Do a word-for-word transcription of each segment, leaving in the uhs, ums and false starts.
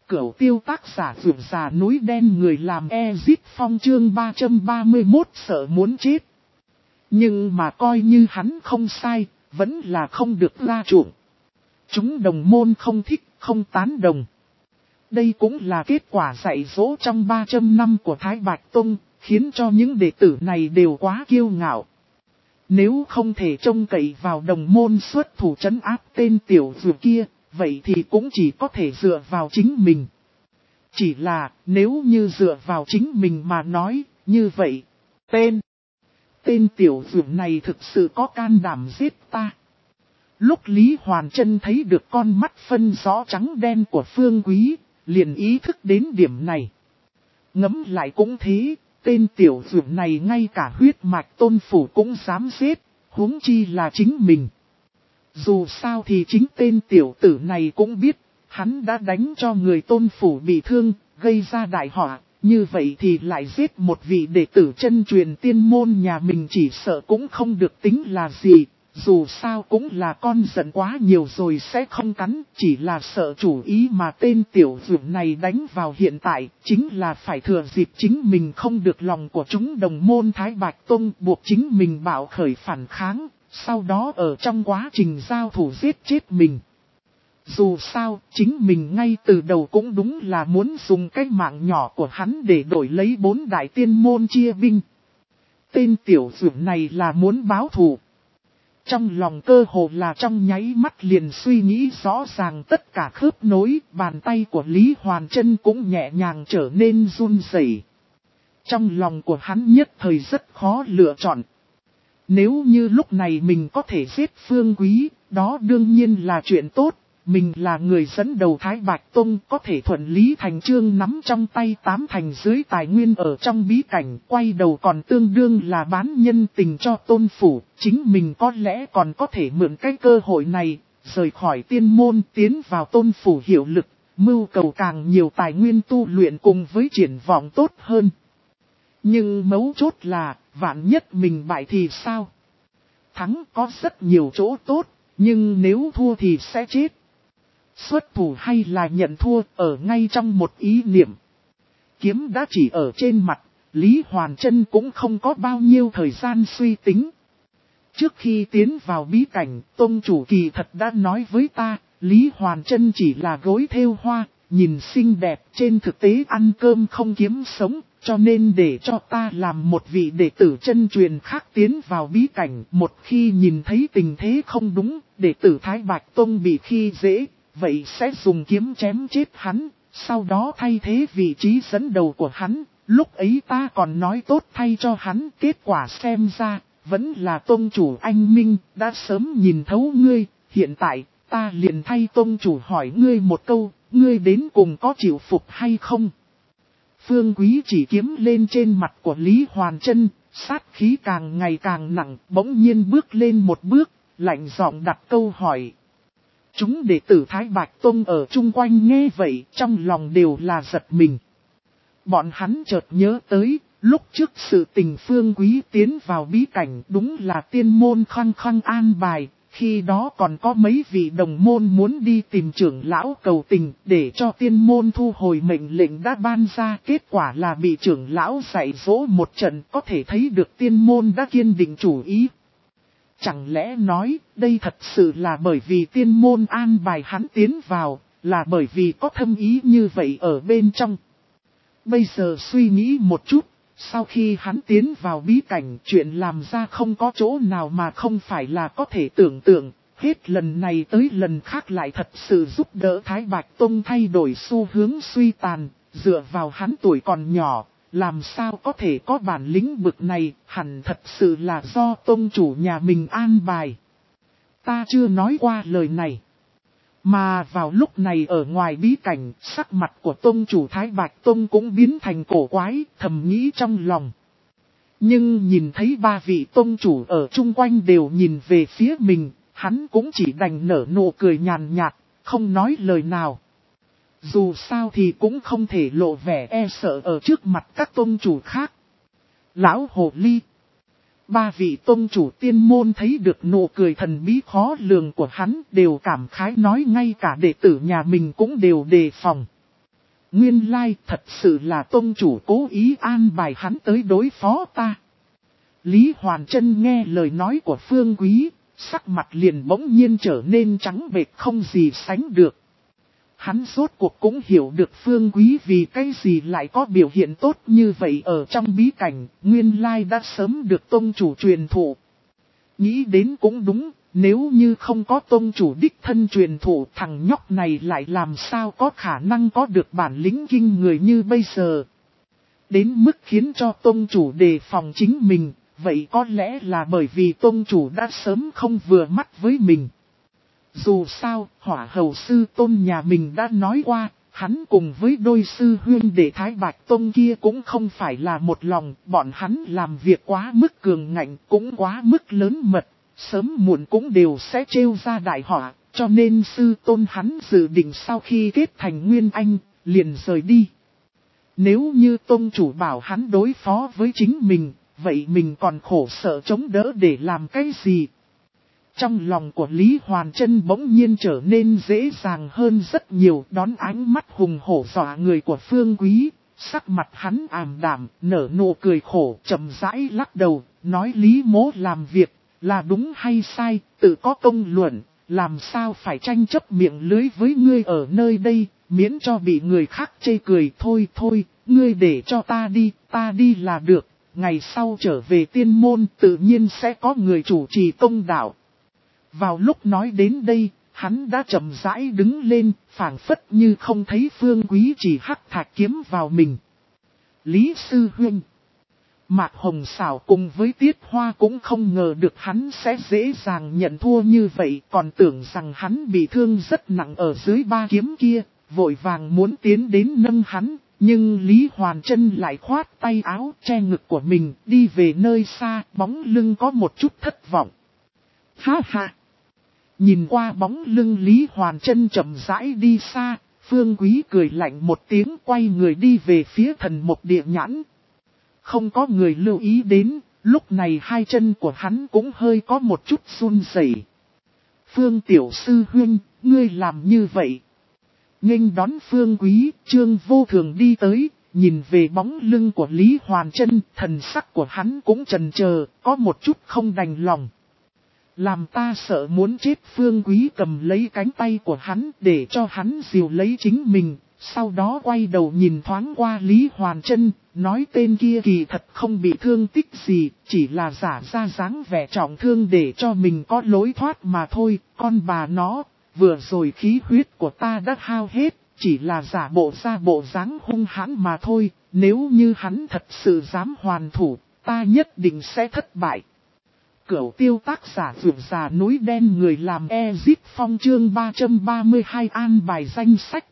Cửu tiêu tác giả vượt già núi đen người làm Ezit Phong chương ba trăm ba mươi mốt sợ muốn chết. Nhưng mà coi như hắn không sai, vẫn là không được ra chuộng. Chúng đồng môn không thích, không tán đồng. Đây cũng là kết quả dạy dỗ trong ba trăm năm của Thái Bạch Tông, khiến cho những đệ tử này đều quá kiêu ngạo. Nếu không thể trông cậy vào đồng môn xuất thủ trấn áp tên tiểu dược kia, vậy thì cũng chỉ có thể dựa vào chính mình. Chỉ là, nếu như dựa vào chính mình mà nói, như vậy, tên, tên tiểu dược này thực sự có can đảm giết ta. Lúc Lý Hoàn Trân thấy được con mắt phân rõ trắng đen của Phương Quý, liền ý thức đến điểm này. Ngẫm lại cũng thế, tên tiểu dược này ngay cả huyết mạch tôn phủ cũng dám giết, huống chi là chính mình. Dù sao thì chính tên tiểu tử này cũng biết, hắn đã đánh cho người tôn phủ bị thương, gây ra đại họa, như vậy thì lại giết một vị đệ tử chân truyền tiên môn nhà mình chỉ sợ cũng không được tính là gì. Dù sao cũng là con giận quá nhiều rồi sẽ không cắn, chỉ là sợ chủ ý mà tên tiểu dược này đánh vào hiện tại, chính là phải thừa dịp chính mình không được lòng của chúng đồng môn Thái Bạch Tông buộc chính mình bạo khởi phản kháng, sau đó ở trong quá trình giao thủ giết chết mình. Dù sao, chính mình ngay từ đầu cũng đúng là muốn dùng cái mạng nhỏ của hắn để đổi lấy bốn đại tiên môn chia binh. Tên tiểu dược này là muốn báo thù. Trong lòng cơ hồ là trong nháy mắt liền suy nghĩ rõ ràng tất cả khớp nối, bàn tay của Lý Hoàn Trân cũng nhẹ nhàng trở nên run rẩy. Trong lòng của hắn nhất thời rất khó lựa chọn. Nếu như lúc này mình có thể giết Phương Quý, đó đương nhiên là chuyện tốt. Mình là người dẫn đầu Thái Bạch Tông có thể thuận lý thành chương nắm trong tay tám thành dưới tài nguyên ở trong bí cảnh, quay đầu còn tương đương là bán nhân tình cho tôn phủ, chính mình có lẽ còn có thể mượn cái cơ hội này, rời khỏi tiên môn tiến vào tôn phủ hiệu lực, mưu cầu càng nhiều tài nguyên tu luyện cùng với triển vọng tốt hơn. Nhưng mấu chốt là, vạn nhất mình bại thì sao? Thắng có rất nhiều chỗ tốt, nhưng nếu thua thì sẽ chết. Xuất thủ hay là nhận thua ở ngay trong một ý niệm. Kiếm đã chỉ ở trên mặt, Lý Hoàn Trân cũng không có bao nhiêu thời gian suy tính. Trước khi tiến vào bí cảnh, Tông chủ kỳ thật đã nói với ta, Lý Hoàn Trân chỉ là gối thêu hoa, nhìn xinh đẹp, trên thực tế ăn cơm không kiếm sống, cho nên để cho ta làm một vị đệ tử chân truyền khác tiến vào bí cảnh. Một khi nhìn thấy tình thế không đúng, đệ tử Thái Bạch Tông bị khi dễ. Vậy sẽ dùng kiếm chém chết hắn, sau đó thay thế vị trí dẫn đầu của hắn, lúc ấy ta còn nói tốt thay cho hắn, kết quả xem ra, vẫn là tông chủ anh Minh, đã sớm nhìn thấu ngươi, hiện tại, ta liền thay tông chủ hỏi ngươi một câu, ngươi đến cùng có chịu phục hay không? Phương Quý chỉ kiếm lên trên mặt của Lý Hoàn Trân, sát khí càng ngày càng nặng, bỗng nhiên bước lên một bước, lạnh giọng đặt câu hỏi. Chúng đệ tử Thái Bạch Tông ở chung quanh nghe vậy, trong lòng đều là giật mình. Bọn hắn chợt nhớ tới, lúc trước sự tình Phương Quý tiến vào bí cảnh đúng là tiên môn khăng khăng an bài, khi đó còn có mấy vị đồng môn muốn đi tìm trưởng lão cầu tình để cho tiên môn thu hồi mệnh lệnh đã ban ra, kết quả là bị trưởng lão dạy dỗ một trận, có thể thấy được tiên môn đã kiên định chủ ý. Chẳng lẽ nói, đây thật sự là bởi vì tiên môn an bài hắn tiến vào, là bởi vì có thâm ý như vậy ở bên trong. Bây giờ suy nghĩ một chút, sau khi hắn tiến vào bí cảnh, chuyện làm ra không có chỗ nào mà không phải là có thể tưởng tượng, hết lần này tới lần khác lại thật sự giúp đỡ Thái Bạch Tông thay đổi xu hướng suy tàn, dựa vào hắn tuổi còn nhỏ. Làm sao có thể có bản lĩnh bực này, hẳn thật sự là do tông chủ nhà mình an bài. Ta chưa nói qua lời này. Mà vào lúc này ở ngoài bí cảnh, sắc mặt của tông chủ Thái Bạch Tông cũng biến thành cổ quái, thầm nghĩ trong lòng. Nhưng nhìn thấy ba vị tông chủ ở chung quanh đều nhìn về phía mình, hắn cũng chỉ đành nở nụ cười nhàn nhạt, không nói lời nào. Dù sao thì cũng không thể lộ vẻ e sợ ở trước mặt các tôn chủ khác. Lão Hồ Ly. Ba vị tôn chủ tiên môn thấy được nụ cười thần bí khó lường của hắn đều cảm khái nói ngay cả đệ tử nhà mình cũng đều đề phòng. Nguyên lai thật sự là tông chủ cố ý an bài hắn tới đối phó ta. Lý Hoàn Trân nghe lời nói của Phương Quý, sắc mặt liền bỗng nhiên trở nên trắng bệch không gì sánh được. Hắn rốt cuộc cũng hiểu được Phương Quý vì cái gì lại có biểu hiện tốt như vậy ở trong bí cảnh, nguyên lai đã sớm được tông chủ truyền thụ. Nghĩ đến cũng đúng, nếu như không có tông chủ đích thân truyền thụ, thằng nhóc này lại làm sao có khả năng có được bản lĩnh kinh người như bây giờ. Đến mức khiến cho tông chủ đề phòng chính mình, vậy có lẽ là bởi vì tông chủ đã sớm không vừa mắt với mình. Dù sao, Hỏa Hầu sư tôn nhà mình đã nói qua, hắn cùng với đôi sư huyên đệ Thái Bạch Tông kia cũng không phải là một lòng, bọn hắn làm việc quá mức cường ngạnh, cũng quá mức lớn mật, sớm muộn cũng đều sẽ trêu ra đại họa, cho nên sư tôn hắn dự định sau khi kết thành Nguyên Anh, liền rời đi. Nếu như tông chủ bảo hắn đối phó với chính mình, vậy mình còn khổ sở chống đỡ để làm cái gì? Trong lòng của Lý Hoàn Trân bỗng nhiên trở nên dễ dàng hơn rất nhiều, đón ánh mắt hùng hổ dọa người của Phương Quý, sắc mặt hắn ảm đạm, nở nụ cười khổ, chậm rãi lắc đầu, nói Lý mỗ làm việc, là đúng hay sai, tự có công luận, làm sao phải tranh chấp miệng lưới với ngươi ở nơi đây, miễn cho bị người khác chê cười. Thôi thôi, ngươi để cho ta đi, ta đi là được, ngày sau trở về tiên môn tự nhiên sẽ có người chủ trì công đạo. Vào lúc nói đến đây, hắn đã chậm rãi đứng lên, phảng phất như không thấy Phương Quý chỉ hắc thạch kiếm vào mình. Lý sư huynh, Mạc Hồng Sảo cùng với Tiết Hoa cũng không ngờ được hắn sẽ dễ dàng nhận thua như vậy, còn tưởng rằng hắn bị thương rất nặng ở dưới ba kiếm kia, vội vàng muốn tiến đến nâng hắn, nhưng Lý Hoàn Trân lại khoát tay áo che ngực của mình, đi về nơi xa, bóng lưng có một chút thất vọng. Ha ha! Nhìn qua bóng lưng Lý Hoàn Trân chậm rãi đi xa, Phương Quý cười lạnh một tiếng, quay người đi về phía Thần Mộc Địa Nhãn. Không có người lưu ý đến, lúc này hai chân của hắn cũng hơi có một chút run rẩy. Phương tiểu sư huynh, ngươi làm như vậy. Nghênh đón Phương Quý, Trương Vô Thường đi tới, nhìn về bóng lưng của Lý Hoàn Trân, thần sắc của hắn cũng chần chờ, có một chút không đành lòng. Làm ta sợ muốn chết. Phương Quý cầm lấy cánh tay của hắn để cho hắn dìu lấy chính mình, sau đó quay đầu nhìn thoáng qua Lý Hoàn Trân, nói tên kia kỳ thật không bị thương tích gì, chỉ là giả ra dáng vẻ trọng thương để cho mình có lối thoát mà thôi, con bà nó, vừa rồi khí huyết của ta đã hao hết, chỉ là giả bộ ra bộ dáng hung hãn mà thôi, nếu như hắn thật sự dám hoàn thủ, ta nhất định sẽ thất bại. Cửu tiêu tác giả vượt già núi đen người làm Ezit Phong chương ba trăm ba mươi hai an bài danh sách.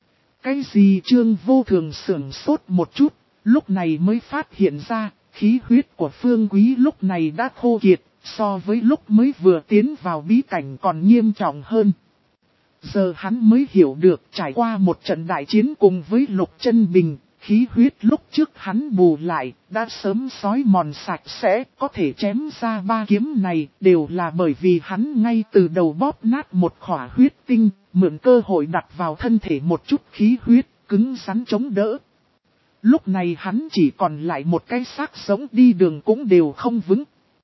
Cái gì? Trương Vô Thường sửng sốt một chút, lúc này mới phát hiện ra, khí huyết của Phương Quý lúc này đã khô kiệt, so với lúc mới vừa tiến vào bí cảnh còn nghiêm trọng hơn. Giờ hắn mới hiểu được, trải qua một trận đại chiến cùng với Lục Chân Bình, khí huyết lúc trước hắn bù lại, đã sớm xói mòn sạch sẽ, có thể chém ra ba kiếm này, đều là bởi vì hắn ngay từ đầu bóp nát một khỏa huyết tinh, mượn cơ hội đặt vào thân thể một chút khí huyết, cứng rắn chống đỡ. Lúc này hắn chỉ còn lại một cái xác sống, đi đường cũng đều không vững.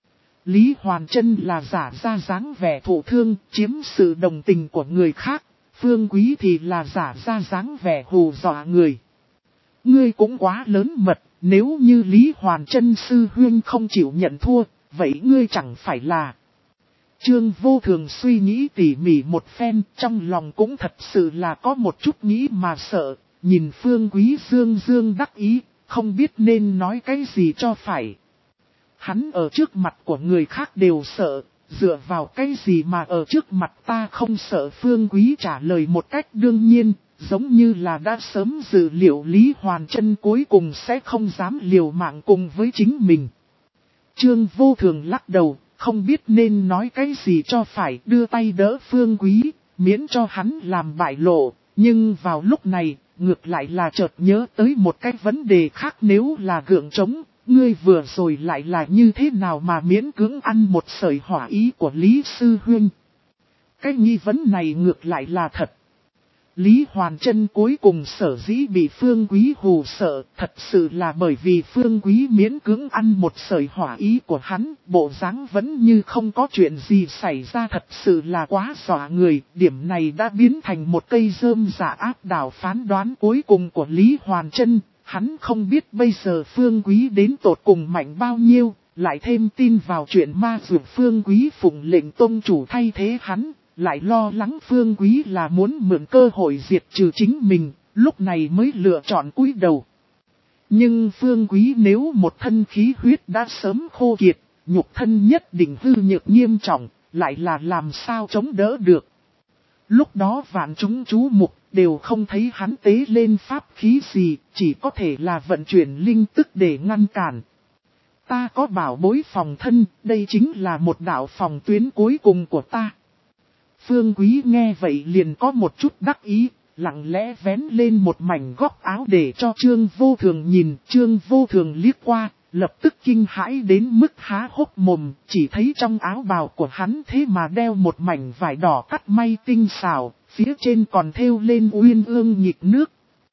Lý Hoàn Trân là giả ra dáng vẻ thụ thương, chiếm sự đồng tình của người khác, Phương Quý thì là giả ra dáng vẻ hù dọa người. Ngươi cũng quá lớn mật, nếu như Lý Hoàn Trân sư huynh không chịu nhận thua, vậy ngươi chẳng phải là... Trương Vô Thường suy nghĩ tỉ mỉ một phen, trong lòng cũng thật sự là có một chút nghĩ mà sợ, nhìn Phương Quý dương dương đắc ý, không biết nên nói cái gì cho phải. Hắn ở trước mặt của người khác đều sợ, dựa vào cái gì mà ở trước mặt ta không sợ? Phương Quý trả lời một cách đương nhiên, giống như là đã sớm dự liệu Lý Hoàn Trân cuối cùng sẽ không dám liều mạng cùng với chính mình. Trương Vô Thường lắc đầu, không biết nên nói cái gì cho phải, đưa tay đỡ Phương Quý, miễn cho hắn làm bại lộ, nhưng vào lúc này, ngược lại là chợt nhớ tới một cái vấn đề khác. Nếu là gượng trống, ngươi vừa rồi lại là như thế nào mà miễn cưỡng ăn một sợi hỏa ý của Lý Sư Huynh? Cái nghi vấn này ngược lại là thật. Lý Hoàn Trân cuối cùng sở dĩ bị Phương Quý hù sợ, thật sự là bởi vì Phương Quý miễn cưỡng ăn một sợi hỏa ý của hắn, bộ dáng vẫn như không có chuyện gì xảy ra, thật sự là quá dọa người. Điểm này đã biến thành một cây rơm dạ áp đảo phán đoán cuối cùng của Lý Hoàn Trân. Hắn không biết bây giờ Phương Quý đến tột cùng mạnh bao nhiêu, lại thêm tin vào chuyện ma dược Phương Quý phụng lệnh tông chủ thay thế hắn. Lại lo lắng Phương Quý là muốn mượn cơ hội diệt trừ chính mình, lúc này mới lựa chọn cúi đầu. Nhưng Phương Quý nếu một thân khí huyết đã sớm khô kiệt, nhục thân nhất định hư nhược nghiêm trọng, lại là làm sao chống đỡ được. Lúc đó vạn chúng chú mục đều không thấy hắn tế lên pháp khí gì, chỉ có thể là vận chuyển linh tức để ngăn cản. Ta có bảo bối phòng thân, đây chính là một đạo phòng tuyến cuối cùng của ta. Phương Quý nghe vậy liền có một chút đắc ý, lặng lẽ vén lên một mảnh góc áo để cho Trương Vô Thường nhìn. Trương Vô Thường liếc qua, lập tức kinh hãi đến mức há hốc mồm, chỉ thấy trong áo bào của hắn thế mà đeo một mảnh vải đỏ cắt may tinh xảo, phía trên còn thêu lên uyên ương nhịp nước.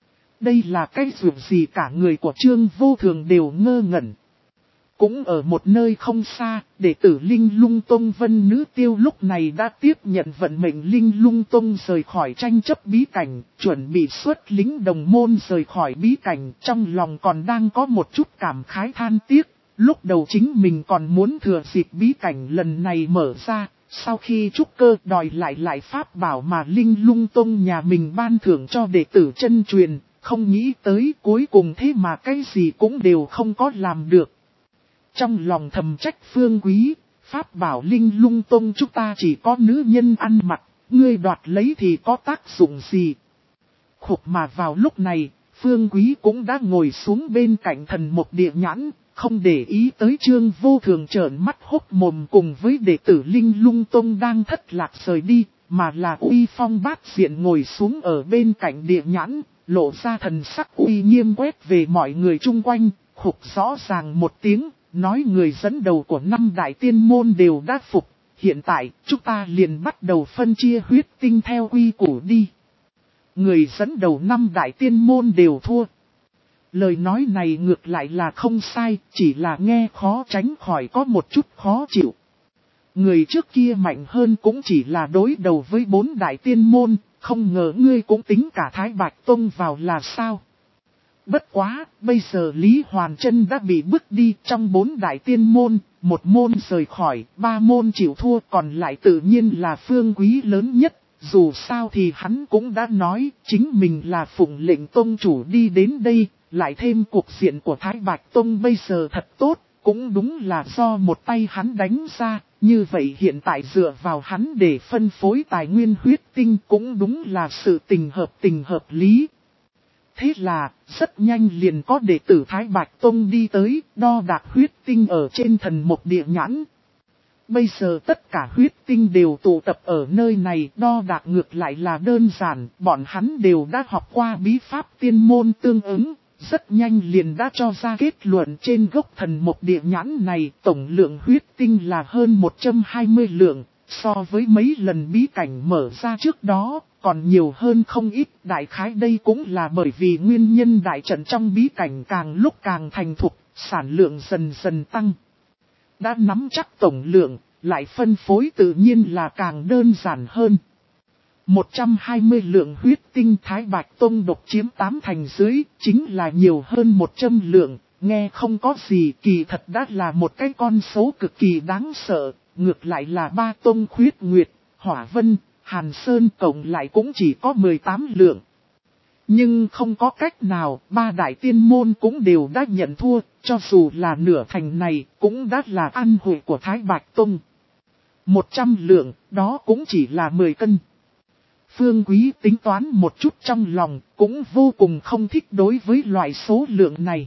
Đây là cái dụng gì cả người của Trương Vô Thường đều ngơ ngẩn. Cũng ở một nơi không xa, đệ tử Linh Lung Tông Vân Nữ Tiêu lúc này đã tiếp nhận vận mệnh Linh Lung Tông rời khỏi tranh chấp bí cảnh, chuẩn bị xuất lính đồng môn rời khỏi bí cảnh, trong lòng còn đang có một chút cảm khái than tiếc. Lúc đầu chính mình còn muốn thừa dịp bí cảnh lần này mở ra, sau khi trúc cơ đòi lại lại pháp bảo mà Linh Lung Tông nhà mình ban thưởng cho đệ tử chân truyền, không nghĩ tới cuối cùng thế mà cái gì cũng đều không có làm được. Trong lòng thầm trách Phương Quý, pháp bảo Linh Lung Tông chúng ta chỉ có nữ nhân ăn mặc, ngươi đoạt lấy thì có tác dụng gì. Khục mà vào lúc này, Phương Quý cũng đã ngồi xuống bên cạnh thần một địa nhãn, không để ý tới Trương Vô Thường trợn mắt hốc mồm cùng với đệ tử Linh Lung Tông đang thất lạc rời đi, mà là uy phong bát diện ngồi xuống ở bên cạnh địa nhãn, lộ ra thần sắc uy nghiêm quét về mọi người chung quanh, khục rõ ràng một tiếng. Nói người dẫn đầu của năm đại tiên môn đều đã phục, hiện tại chúng ta liền bắt đầu phân chia huyết tinh theo quy củ đi. Người dẫn đầu năm đại tiên môn đều thua. Lời nói này ngược lại là không sai, chỉ là nghe khó tránh khỏi có một chút khó chịu. Người trước kia mạnh hơn cũng chỉ là đối đầu với bốn đại tiên môn, không ngờ ngươi cũng tính cả Thái Bạch Tông vào là sao. Bất quá, bây giờ Lý Hoàn Trân đã bị bước đi trong bốn đại tiên môn, một môn rời khỏi, ba môn chịu thua, còn lại tự nhiên là Phương Quý lớn nhất. Dù sao thì hắn cũng đã nói, chính mình là phụng lệnh tông chủ đi đến đây, lại thêm cuộc diện của Thái Bạch Tông bây giờ thật tốt, cũng đúng là do một tay hắn đánh ra. Như vậy hiện tại dựa vào hắn để phân phối tài nguyên huyết tinh cũng đúng là sự tình hợp tình hợp lý. Thế là, rất nhanh liền có đệ tử Thái Bạch Tông đi tới, đo đạc huyết tinh ở trên thần một địa nhãn. Bây giờ tất cả huyết tinh đều tụ tập ở nơi này, đo đạc ngược lại là đơn giản, bọn hắn đều đã học qua bí pháp tiên môn tương ứng, rất nhanh liền đã cho ra kết luận trên gốc thần một địa nhãn này, tổng lượng huyết tinh là hơn một trăm hai mươi lượng, so với mấy lần bí cảnh mở ra trước đó. Còn nhiều hơn không ít, đại khái đây cũng là bởi vì nguyên nhân đại trận trong bí cảnh càng lúc càng thành thục, sản lượng dần dần tăng. Đã nắm chắc tổng lượng, lại phân phối tự nhiên là càng đơn giản hơn. một trăm hai mươi lượng huyết tinh Thái Bạch Tông độc chiếm tám thành dưới, chính là nhiều hơn một trăm lượng, nghe không có gì, kỳ thật đã là một cái con số cực kỳ đáng sợ, ngược lại là ba tông Khuyết Nguyệt, Hỏa Vân, Hàn Sơn cộng lại cũng chỉ có mười tám lượng. Nhưng không có cách nào, ba đại tiên môn cũng đều đã nhận thua, cho dù là nửa thành này cũng đã là ăn hụi của Thái Bạch Tông. một trăm lượng, đó cũng chỉ là mười cân. Phương Quý tính toán một chút trong lòng, cũng vô cùng không thích đối với loại số lượng này.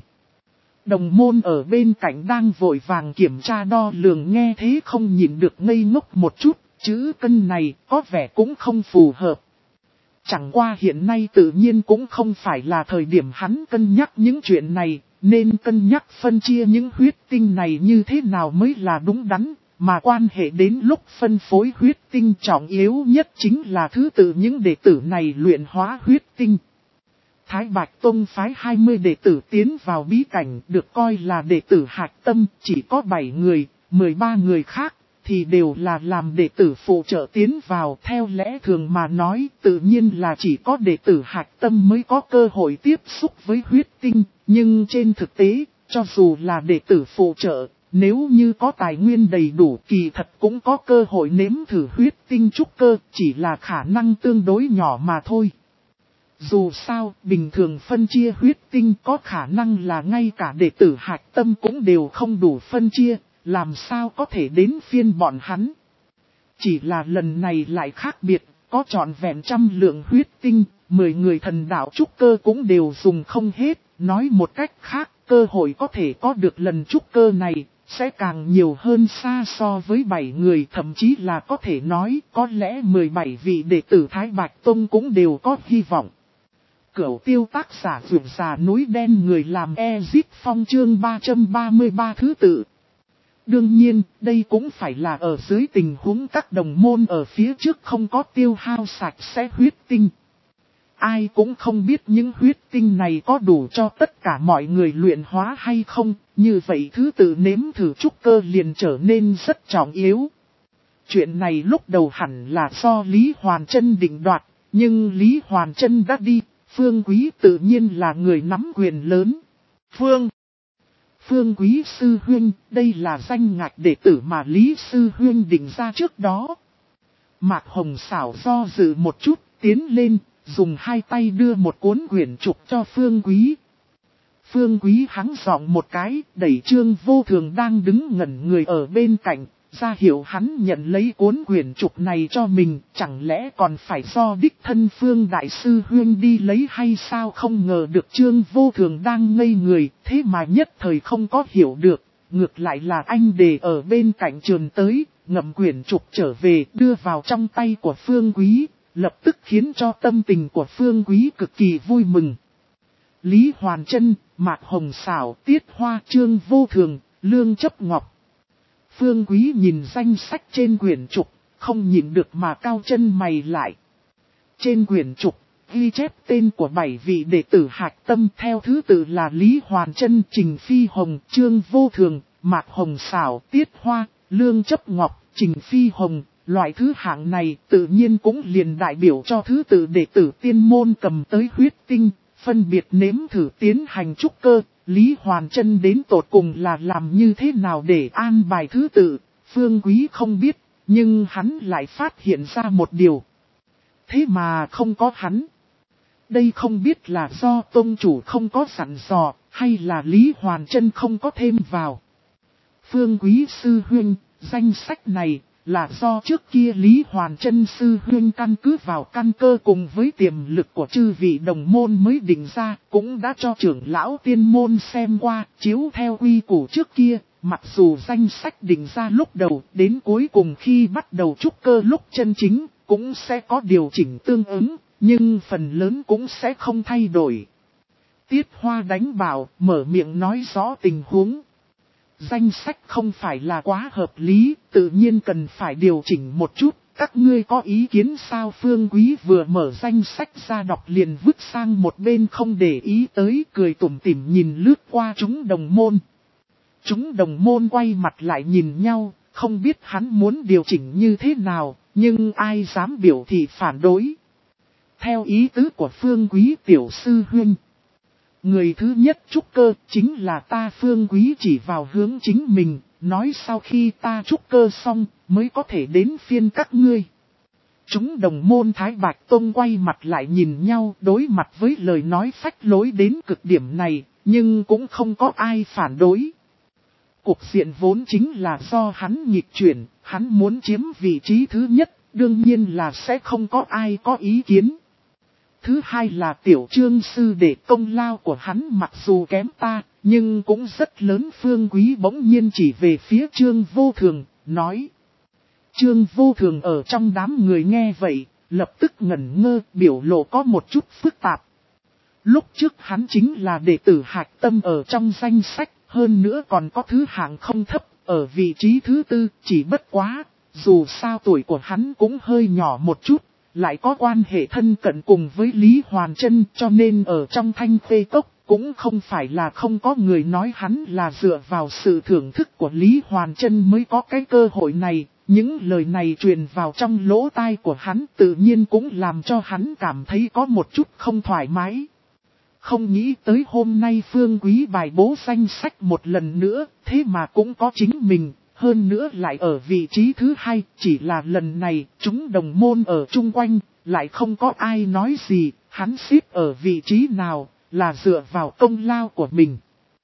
Đồng môn ở bên cạnh đang vội vàng kiểm tra đo lường, nghe thế không nhìn được ngây ngốc một chút. Chữ cân này có vẻ cũng không phù hợp. Chẳng qua hiện nay tự nhiên cũng không phải là thời điểm hắn cân nhắc những chuyện này, nên cân nhắc phân chia những huyết tinh này như thế nào mới là đúng đắn, mà quan hệ đến lúc phân phối huyết tinh trọng yếu nhất chính là thứ tự những đệ tử này luyện hóa huyết tinh. Thái Bạch Tông phái hai mươi đệ tử tiến vào bí cảnh được coi là đệ tử hạch tâm, chỉ có bảy người, mười ba người khác thì đều là làm đệ tử phụ trợ tiến vào. Theo lẽ thường mà nói tự nhiên là chỉ có đệ tử hạch tâm mới có cơ hội tiếp xúc với huyết tinh, nhưng trên thực tế, cho dù là đệ tử phụ trợ, nếu như có tài nguyên đầy đủ kỳ thật cũng có cơ hội nếm thử huyết tinh trúc cơ, chỉ là khả năng tương đối nhỏ mà thôi. Dù sao, bình thường phân chia huyết tinh có khả năng là ngay cả đệ tử hạch tâm cũng đều không đủ phân chia, làm sao có thể đến phiên bọn hắn. Chỉ là lần này lại khác biệt, có trọn vẹn trăm lượng huyết tinh, mười người thần đạo trúc cơ cũng đều dùng không hết, nói một cách khác, cơ hội có thể có được lần trúc cơ này, sẽ càng nhiều hơn xa so với bảy người, thậm chí là có thể nói có lẽ mười bảy vị đệ tử Thái Bạch Tông cũng đều có hy vọng. Cửu tiêu tác giả vượt già núi đen người làm Ezip Phong chương ba trăm ba mươi ba thứ tự. Đương nhiên, đây cũng phải là ở dưới tình huống các đồng môn ở phía trước không có tiêu hao sạch sẽ huyết tinh. Ai cũng không biết những huyết tinh này có đủ cho tất cả mọi người luyện hóa hay không, như vậy thứ tự nếm thử trúc cơ liền trở nên rất trọng yếu. Chuyện này lúc đầu hẳn là do Lý Hoàn Trân định đoạt, nhưng Lý Hoàn Trân đã đi, Phương Quý tự nhiên là người nắm quyền lớn. Phương Phương Quý Sư Huynh, đây là danh ngạch đệ tử mà Lý Sư Huynh định ra trước đó. Mạc Hồng xảo do dự một chút, tiến lên, dùng hai tay đưa một cuốn quyển trục cho Phương Quý. Phương Quý hắng giọng một cái, đẩy Trương Vô Thường đang đứng ngẩn người ở bên cạnh, ra hiệu hắn nhận lấy cuốn quyển trục này cho mình, chẳng lẽ còn phải do đích thân Phương Đại Sư Huyên đi lấy hay sao? Không ngờ được Trương Vô Thường đang ngây người, thế mà nhất thời không có hiểu được, ngược lại là anh để ở bên cạnh trườn tới, ngậm quyển trục trở về đưa vào trong tay của Phương Quý, lập tức khiến cho tâm tình của Phương Quý cực kỳ vui mừng. Lý Hoàn Trân, Mạc Hồng xảo, Tiết Hoa, Trương Vô Thường, Lương Chấp Ngọc. Phương Quý nhìn danh sách trên quyển trục, không nhìn được mà cau chân mày lại. Trên quyển trục, ghi chép tên của bảy vị đệ tử hạch tâm theo thứ tự là Lý Hoàn Trân, Trình Phi Hồng, Trương Vô Thường, Mạc Hồng xảo, Tiết Hoa, Lương Chấp Ngọc, Trình Phi Hồng. Loại thứ hạng này tự nhiên cũng liền đại biểu cho thứ tự đệ tử tiên môn cầm tới huyết tinh, phân biệt nếm thử tiến hành trúc cơ. Lý Hoàn Trân đến tột cùng là làm như thế nào để an bài thứ tự, Phương Quý không biết, nhưng hắn lại phát hiện ra một điều. Thế mà không có hắn. Đây không biết là do tông chủ không có sẵn dò, hay là Lý Hoàn Trân không có thêm vào. Phương Quý Sư Huynh, danh sách này là do trước kia Lý Hoàn Trân Sư Huynh căn cứ vào căn cơ cùng với tiềm lực của chư vị đồng môn mới định ra, cũng đã cho trưởng lão tiên môn xem qua, chiếu theo quy củ trước kia, mặc dù danh sách định ra lúc đầu, đến cuối cùng khi bắt đầu trúc cơ lúc chân chính, cũng sẽ có điều chỉnh tương ứng, nhưng phần lớn cũng sẽ không thay đổi. Tiết Hoa đánh bảo, mở miệng nói rõ tình huống. Danh sách không phải là quá hợp lý, tự nhiên cần phải điều chỉnh một chút, các ngươi có ý kiến sao? Phương Quý vừa mở danh sách ra đọc liền vứt sang một bên không để ý tới, cười tủm tỉm nhìn lướt qua chúng đồng môn. Chúng đồng môn quay mặt lại nhìn nhau, không biết hắn muốn điều chỉnh như thế nào, nhưng ai dám biểu thị phản đối. Theo ý tứ của Phương Quý tiểu sư huynh, người thứ nhất trúc cơ chính là ta. Phương Quý chỉ vào hướng chính mình, nói sau khi ta trúc cơ xong mới có thể đến phiên các ngươi. Chúng đồng môn Thái Bạch Tông quay mặt lại nhìn nhau, đối mặt với lời nói phách lối đến cực điểm này, nhưng cũng không có ai phản đối. Cục diện vốn chính là do hắn nghịch chuyển, hắn muốn chiếm vị trí thứ nhất, đương nhiên là sẽ không có ai có ý kiến. Thứ hai là tiểu Trương sư đệ, công lao của hắn mặc dù kém ta, nhưng cũng rất lớn. Phương Quý bỗng nhiên chỉ về phía Trương Vô Thường, nói. Trương Vô Thường ở trong đám người nghe vậy, lập tức ngẩn ngơ, biểu lộ có một chút phức tạp. Lúc trước hắn chính là đệ tử hạch tâm ở trong danh sách, hơn nữa còn có thứ hạng không thấp, ở vị trí thứ tư, chỉ bất quá, dù sao tuổi của hắn cũng hơi nhỏ một chút, lại có quan hệ thân cận cùng với Lý Hoàn Trân, cho nên ở trong Thanh Khê Cốc cũng không phải là không có người nói hắn là dựa vào sự thưởng thức của Lý Hoàn Trân mới có cái cơ hội này. Những lời này truyền vào trong lỗ tai của hắn tự nhiên cũng làm cho hắn cảm thấy có một chút không thoải mái. Không nghĩ tới hôm nay Phương Quý bài bố danh sách một lần nữa, thế mà cũng có chính mình, hơn nữa lại ở vị trí thứ hai, chỉ là lần này chúng đồng môn ở chung quanh, lại không có ai nói gì, hắn xếp ở vị trí nào, là dựa vào công lao của mình.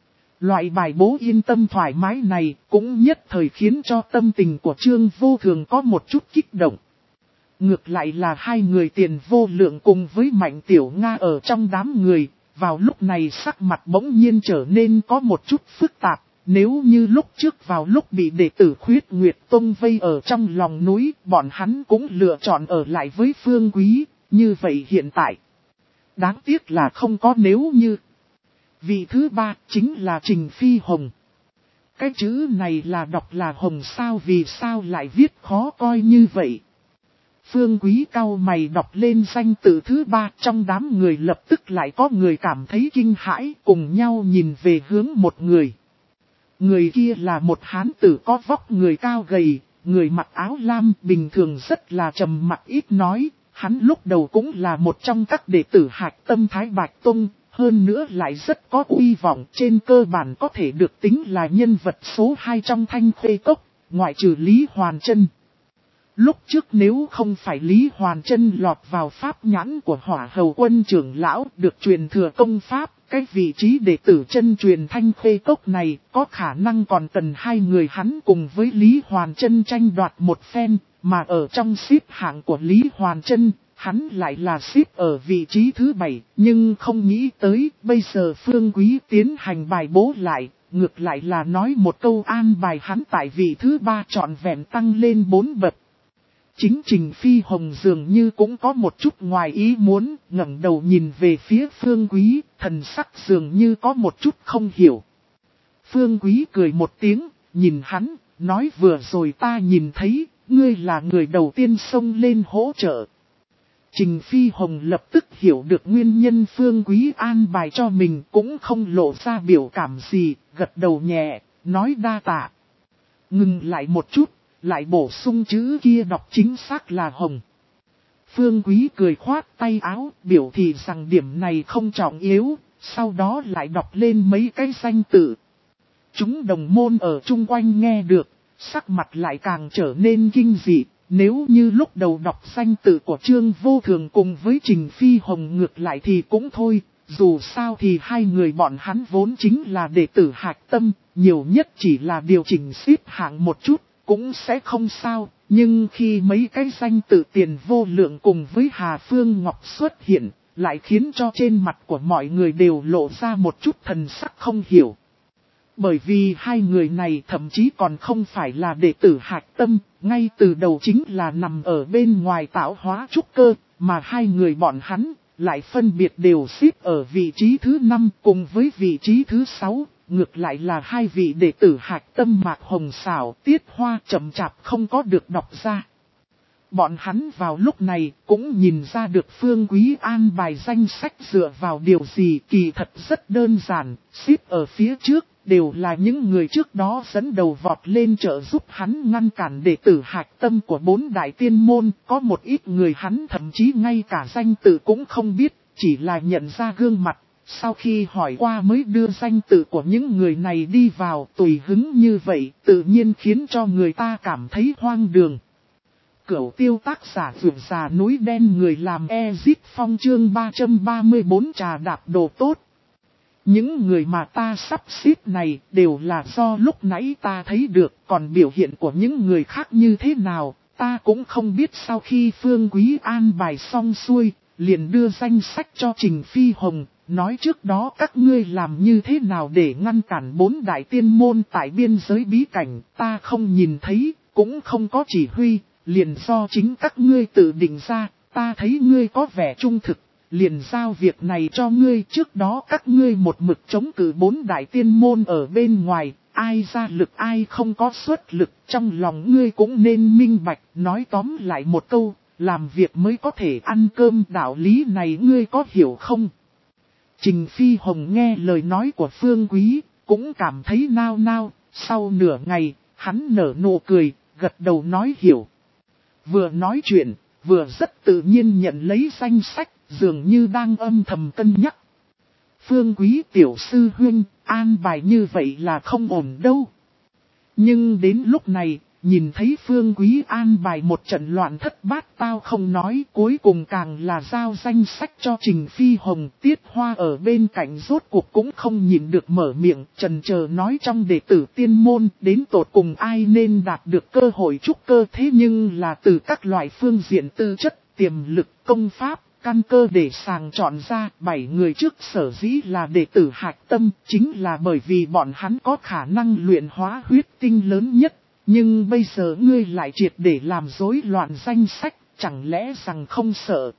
Loại bài bố yên tâm thoải mái này cũng nhất thời khiến cho tâm tình của Trương Vô Thường có một chút kích động. Ngược lại là hai người Tiền Vô Lượng cùng với Mạnh Tiểu Nga ở trong đám người, vào lúc này sắc mặt bỗng nhiên trở nên có một chút phức tạp. Nếu như lúc trước vào lúc bị đệ tử Khuyết Nguyệt Tông vây ở trong lòng núi, bọn hắn cũng lựa chọn ở lại với Phương Quý, như vậy hiện tại. Đáng tiếc là không có nếu như. Vị thứ ba chính là Trình Phi Hồng. Cái chữ này là đọc là Hồng sao, vì sao lại viết khó coi như vậy? Phương Quý cau mày đọc lên danh tự thứ ba, trong đám người lập tức lại có người cảm thấy kinh hãi, cùng nhau nhìn về hướng một người. Người kia là một hán tử có vóc người cao gầy, người mặc áo lam, bình thường rất là trầm mặc ít nói. Hắn lúc đầu cũng là một trong các đệ tử Hạc Tâm Thái Bạch Tông, hơn nữa lại rất có uy vọng, trên cơ bản có thể được tính là nhân vật số hai trong Thanh Khê Cốc, ngoại trừ Lý Hoàn Trân. Lúc trước nếu không phải Lý Hoàn Trân lọt vào pháp nhãn của Hỏa Hầu Quân trưởng lão được truyền thừa công pháp, cái vị trí đệ tử chân truyền Thanh Khê Cốc này có khả năng còn cần hai người hắn cùng với Lý Hoàn Trân tranh đoạt một phen, mà ở trong xếp hạng của Lý Hoàn Trân, hắn lại là xếp ở vị trí thứ bảy, nhưng không nghĩ tới bây giờ Phương Quý tiến hành bài bố lại, ngược lại là nói một câu an bài hắn tại vị thứ ba trọn vẹn tăng lên bốn bậc. Chính Trình Phi Hồng dường như cũng có một chút ngoài ý muốn, ngẩng đầu nhìn về phía Phương Quý, thần sắc dường như có một chút không hiểu. Phương Quý cười một tiếng, nhìn hắn, nói vừa rồi ta nhìn thấy, ngươi là người đầu tiên xông lên hỗ trợ. Trình Phi Hồng lập tức hiểu được nguyên nhân Phương Quý an bài cho mình, cũng không lộ ra biểu cảm gì, gật đầu nhẹ, nói đa tạ. Ngừng lại một chút, lại bổ sung chữ kia đọc chính xác là Hồng. Phương Quý cười khoát tay áo, biểu thị rằng điểm này không trọng yếu, sau đó lại đọc lên mấy cái danh tự. Chúng đồng môn ở chung quanh nghe được, sắc mặt lại càng trở nên kinh dị. Nếu như lúc đầu đọc danh tự của Trương Vô Thường cùng với Trình Phi Hồng ngược lại thì cũng thôi, dù sao thì hai người bọn hắn vốn chính là đệ tử Hạc Tâm, nhiều nhất chỉ là điều chỉnh xếp hạng một chút, cũng sẽ không sao. Nhưng khi mấy cái danh tự Tiền Vô Lượng cùng với Hà Phương Ngọc xuất hiện, lại khiến cho trên mặt của mọi người đều lộ ra một chút thần sắc không hiểu. Bởi vì hai người này thậm chí còn không phải là đệ tử Hạc Tâm, ngay từ đầu chính là nằm ở bên ngoài tạo hóa trúc cơ, mà hai người bọn hắn lại phân biệt đều xếp ở vị trí thứ năm cùng với vị trí thứ sáu, ngược lại là hai vị đệ tử Hạc Tâm Mạc Hồng Xảo, Tiết Hoa chậm chạp không có được đọc ra. Bọn hắn vào lúc này cũng nhìn ra được Phương Quý an bài danh sách dựa vào điều gì, kỳ thật rất đơn giản, xếp ở phía trước. Đều là những người trước đó dẫn đầu vọt lên trợ giúp hắn ngăn cản đệ tử Hạc Tâm của bốn đại tiên môn. Có một ít người hắn thậm chí ngay cả danh tự cũng không biết, chỉ là nhận ra gương mặt. Sau khi hỏi qua mới đưa danh tự của những người này đi vào, tùy hứng như vậy tự nhiên khiến cho người ta cảm thấy hoang đường. Cửu Tiêu tác giả vượt già núi đen, người làm Ezit Phong chương ba trăm ba mươi bốn trà đạp đồ tốt. Những người mà ta sắp xếp này đều là do lúc nãy ta thấy được, còn biểu hiện của những người khác như thế nào, ta cũng không biết. Sau khi Phương Quý an bài xong xuôi, liền đưa danh sách cho Trình Phi Hồng, nói trước đó các ngươi làm như thế nào để ngăn cản bốn đại tiên môn tại biên giới bí cảnh, ta không nhìn thấy, cũng không có chỉ huy, liền do chính các ngươi tự định ra, ta thấy ngươi có vẻ trung thực. Liền giao việc này cho ngươi, trước đó các ngươi một mực chống cự bốn đại tiên môn ở bên ngoài, ai ra lực ai không có xuất lực, trong lòng ngươi cũng nên minh bạch. Nói tóm lại một câu, làm việc mới có thể ăn cơm, đạo lý này ngươi có hiểu không? Trình Phi Hồng nghe lời nói của Phương Quý, cũng cảm thấy nao nao, sau nửa ngày, hắn nở nụ cười, gật đầu nói hiểu. Vừa nói chuyện, vừa rất tự nhiên nhận lấy danh sách, dường như đang âm thầm cân nhắc. Phương Quý tiểu sư huynh, an bài như vậy là không ổn đâu. Nhưng đến lúc này, nhìn thấy Phương Quý an bài một trận loạn thất bát tao không nói, cuối cùng càng là giao danh sách cho Trình Phi Hồng. Tiết Hoa ở bên cạnh rốt cuộc cũng không nhịn được mở miệng, chần chờ nói trong đệ tử tiên môn đến tột cùng ai nên đạt được cơ hội trúc cơ, thế nhưng là từ các loại phương diện tư chất, tiềm lực, công pháp, căn cơ để sàng chọn ra. Bảy người trước sở dĩ là đệ tử hạch tâm, chính là bởi vì bọn hắn có khả năng luyện hóa huyết tinh lớn nhất. Nhưng bây giờ ngươi lại triệt để làm rối loạn danh sách, chẳng lẽ rằng không sợ?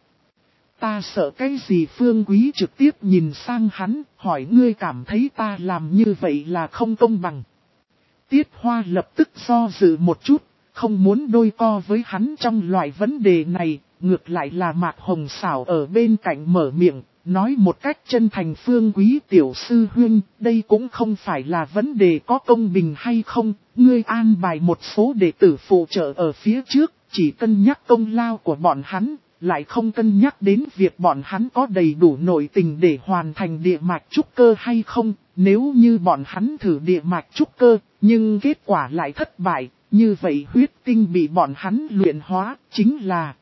Ta sợ cái gì? Phương Quý trực tiếp nhìn sang hắn, hỏi ngươi cảm thấy ta làm như vậy là không công bằng. Tiết Hoa lập tức do dự một chút, không muốn đôi co với hắn trong loại vấn đề này, ngược lại là Mạc Hồng Sảo ở bên cạnh mở miệng, nói một cách chân thành. Phương Quý tiểu sư huynh, đây cũng không phải là vấn đề có công bình hay không, ngươi an bài một số đệ tử phụ trợ ở phía trước, chỉ cân nhắc công lao của bọn hắn, lại không cân nhắc đến việc bọn hắn có đầy đủ nội tình để hoàn thành địa mạch trúc cơ hay không. Nếu như bọn hắn thử địa mạch trúc cơ, nhưng kết quả lại thất bại, như vậy huyết tinh bị bọn hắn luyện hóa, chính là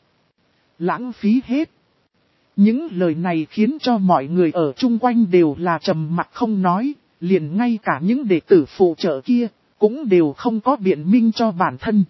lãng phí hết. Những lời này khiến cho mọi người ở chung quanh đều là trầm mặc không nói, liền ngay cả những đệ tử phụ trợ kia, cũng đều không có biện minh cho bản thân.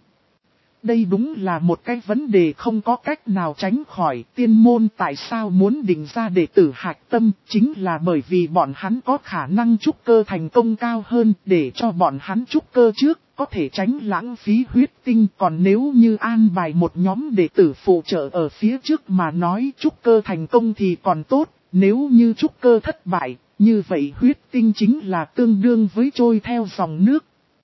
Đây đúng là một cái vấn đề không có cách nào tránh khỏi. Tiên môn tại sao muốn định ra đệ tử hạch tâm, chính là bởi vì bọn hắn có khả năng trúc cơ thành công cao hơn, để cho bọn hắn trúc cơ trước, có thể tránh lãng phí huyết tinh. Còn nếu như an bài một nhóm đệ tử phụ trợ ở phía trước mà nói trúc cơ thành công thì còn tốt, nếu như trúc cơ thất bại, như vậy huyết tinh chính là tương đương với trôi theo dòng nước.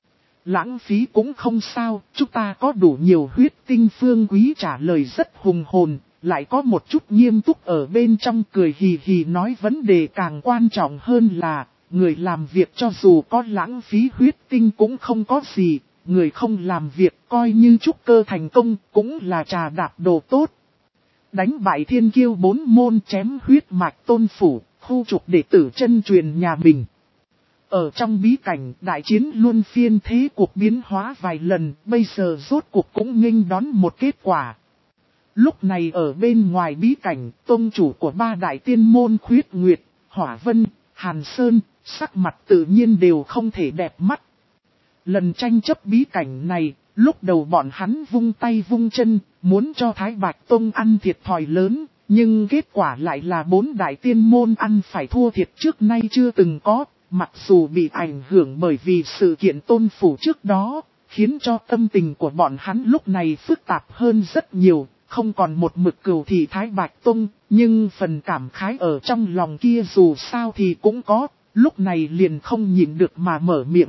Lãng phí cũng không sao, chúng ta có đủ nhiều huyết tinh. Phương Quý trả lời rất hùng hồn, lại có một chút nghiêm túc ở bên trong, cười hì hì nói vấn đề càng quan trọng hơn là, người làm việc cho dù có lãng phí huyết tinh cũng không có gì, người không làm việc coi như trúc cơ thành công cũng là trà đạp đồ tốt. Đánh bại thiên kiêu bốn môn, chém huyết mạch tôn phủ, khu trục đệ tử chân truyền nhà mình. Ở trong bí cảnh, đại chiến luân phiên thế cuộc biến hóa vài lần, bây giờ rốt cuộc cũng nghênh đón một kết quả. Lúc này ở bên ngoài bí cảnh, tông chủ của ba đại tiên môn Khuyết Nguyệt, Hỏa Vân, Hàn Sơn, sắc mặt tự nhiên đều không thể đẹp mắt. Lần tranh chấp bí cảnh này, lúc đầu bọn hắn vung tay vung chân, muốn cho Thái Bạch Tông ăn thiệt thòi lớn, nhưng kết quả lại là bốn đại tiên môn ăn phải thua thiệt trước nay chưa từng có. Mặc dù bị ảnh hưởng bởi vì sự kiện tôn phủ trước đó, khiến cho tâm tình của bọn hắn lúc này phức tạp hơn rất nhiều, không còn một mực cừu thị Thái Bạch Tông, nhưng phần cảm khái ở trong lòng kia dù sao thì cũng có, lúc này liền không nhịn được mà mở miệng.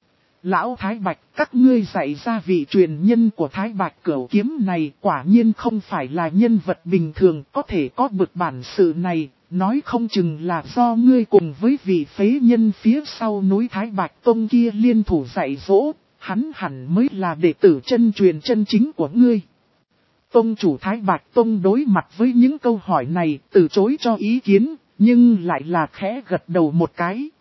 Lão Thái Bạch, các ngươi dạy ra vị truyền nhân của Thái Bạch Cửu Kiếm này quả nhiên không phải là nhân vật bình thường, có thể có bực bản sự này. Nói không chừng là do ngươi cùng với vị phế nhân phía sau núi Thái Bạch Tông kia liên thủ dạy dỗ, hắn hẳn mới là đệ tử chân truyền chân chính của ngươi. Tông chủ Thái Bạch Tông đối mặt với những câu hỏi này từ chối cho ý kiến, nhưng lại là khẽ gật đầu một cái.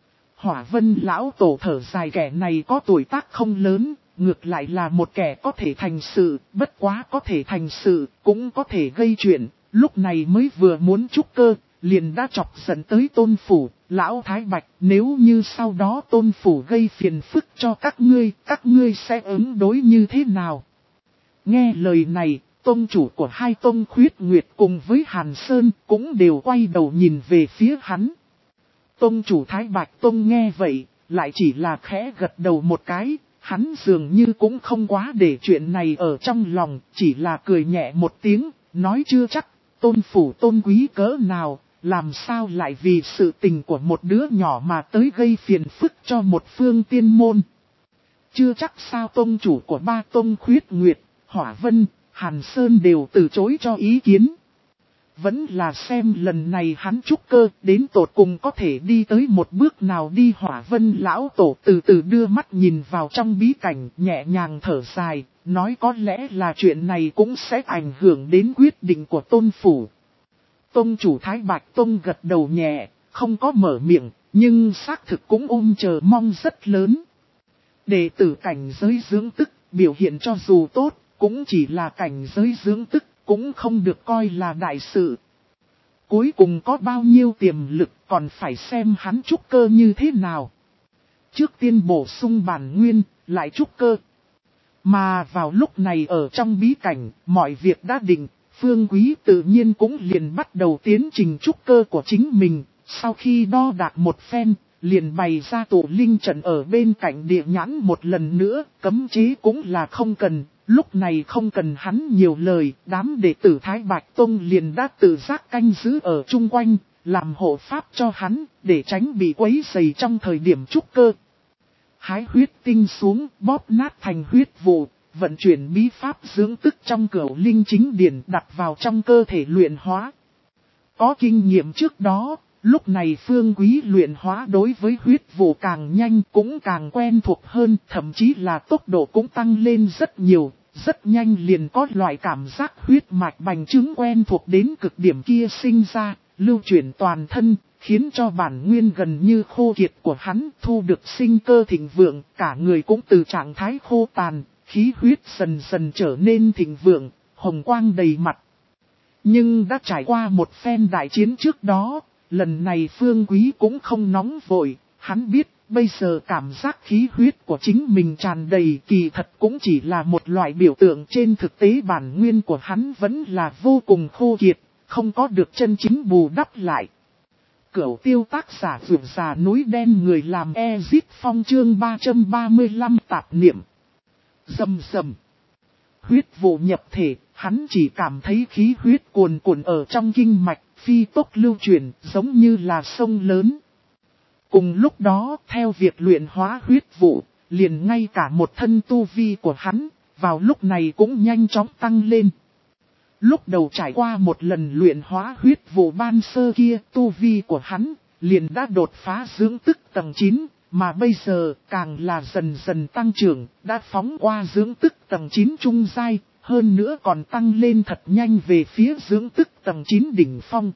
Hỏa Vân lão tổ thở dài, kẻ này có tuổi tác không lớn, ngược lại là một kẻ có thể thành sự, bất quá có thể thành sự, cũng có thể gây chuyện. Lúc này mới vừa muốn trúc cơ, liền đã chọc giận tới tôn phủ. Lão Thái Bạch, nếu như sau đó tôn phủ gây phiền phức cho các ngươi, các ngươi sẽ ứng đối như thế nào? Nghe lời này, tôn chủ của hai tôn Khuyết Nguyệt cùng với Hàn Sơn cũng đều quay đầu nhìn về phía hắn. Tôn chủ Thái Bạch Tông nghe vậy, lại chỉ là khẽ gật đầu một cái, hắn dường như cũng không quá để chuyện này ở trong lòng, chỉ là cười nhẹ một tiếng, nói chưa chắc. Tôn phủ tôn quý cỡ nào, làm sao lại vì sự tình của một đứa nhỏ mà tới gây phiền phức cho một phương tiên môn. Chưa chắc sao tông chủ của ba tông Khuyết Nguyệt, Hỏa Vân, Hàn Sơn đều từ chối cho ý kiến. Vẫn là xem lần này hắn trúc cơ đến tột cùng có thể đi tới một bước nào đi. Hỏa Vân lão tổ từ từ đưa mắt nhìn vào trong bí cảnh, nhẹ nhàng thở dài, nói có lẽ là chuyện này cũng sẽ ảnh hưởng đến quyết định của tôn phủ. Tông chủ Thái Bạch Tông gật đầu nhẹ, không có mở miệng, nhưng xác thực cũng ôm chờ mong rất lớn. Đệ tử cảnh giới dưỡng tức, biểu hiện cho dù tốt, cũng chỉ là cảnh giới dưỡng tức, cũng không được coi là đại sự. Cuối cùng có bao nhiêu tiềm lực còn phải xem hắn trúc cơ như thế nào. Trước tiên bổ sung bản nguyên, lại trúc cơ. Mà vào lúc này ở trong bí cảnh, mọi việc đã định, Phương Quý tự nhiên cũng liền bắt đầu tiến trình trúc cơ của chính mình. Sau khi đo đạc một phen, liền bày ra tổ linh trận ở bên cạnh địa nhãn một lần nữa, cấm chế cũng là không cần. Lúc này không cần hắn nhiều lời, đám đệ tử Thái Bạch Tông liền đã tự giác canh giữ ở chung quanh, làm hộ pháp cho hắn, để tránh bị quấy rầy trong thời điểm trúc cơ. Hái huyết tinh xuống, bóp nát thành huyết vụ, vận chuyển bí pháp dưỡng tức trong cửu linh chính điển đặt vào trong cơ thể luyện hóa. Có kinh nghiệm trước đó, lúc này Phương Quý luyện hóa đối với huyết vụ càng nhanh cũng càng quen thuộc hơn, thậm chí là tốc độ cũng tăng lên rất nhiều, rất nhanh liền có loại cảm giác huyết mạch bành trướng quen thuộc đến cực điểm kia sinh ra, lưu chuyển toàn thân, khiến cho bản nguyên gần như khô kiệt của hắn thu được sinh cơ thịnh vượng, cả người cũng từ trạng thái khô tàn, khí huyết dần dần trở nên thịnh vượng, hồng quang đầy mặt. Nhưng đã trải qua một phen đại chiến trước đó, lần này Phương Quý cũng không nóng vội, hắn biết bây giờ cảm giác khí huyết của chính mình tràn đầy kỳ thật cũng chỉ là một loại biểu tượng, trên thực tế bản nguyên của hắn vẫn là vô cùng khô kiệt, không có được chân chính bù đắp lại. Cửu tiêu tác giả vượt già núi đen người làm Ezit Phong chương ba trăm ba mươi lăm tạp niệm. Rầm rầm. Huyết vụ nhập thể, hắn chỉ cảm thấy khí huyết cuồn cuộn ở trong kinh mạch, phi tốc lưu chuyển, giống như là sông lớn. Cùng lúc đó, theo việc luyện hóa huyết vụ, liền ngay cả một thân tu vi của hắn, vào lúc này cũng nhanh chóng tăng lên. Lúc đầu trải qua một lần luyện hóa huyết vụ ban sơ kia, tu vi của hắn liền đã đột phá dưỡng tức tầng chín, mà bây giờ càng là dần dần tăng trưởng, đã phóng qua dưỡng tức tầng chín trung giai, hơn nữa còn tăng lên thật nhanh về phía dưỡng tức tầng chín đỉnh phong.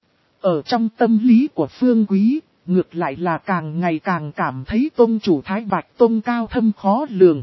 Ở trong tâm lý của Phương Quý, ngược lại là càng ngày càng cảm thấy tông chủ Thái Bạch Tông cao thâm khó lường.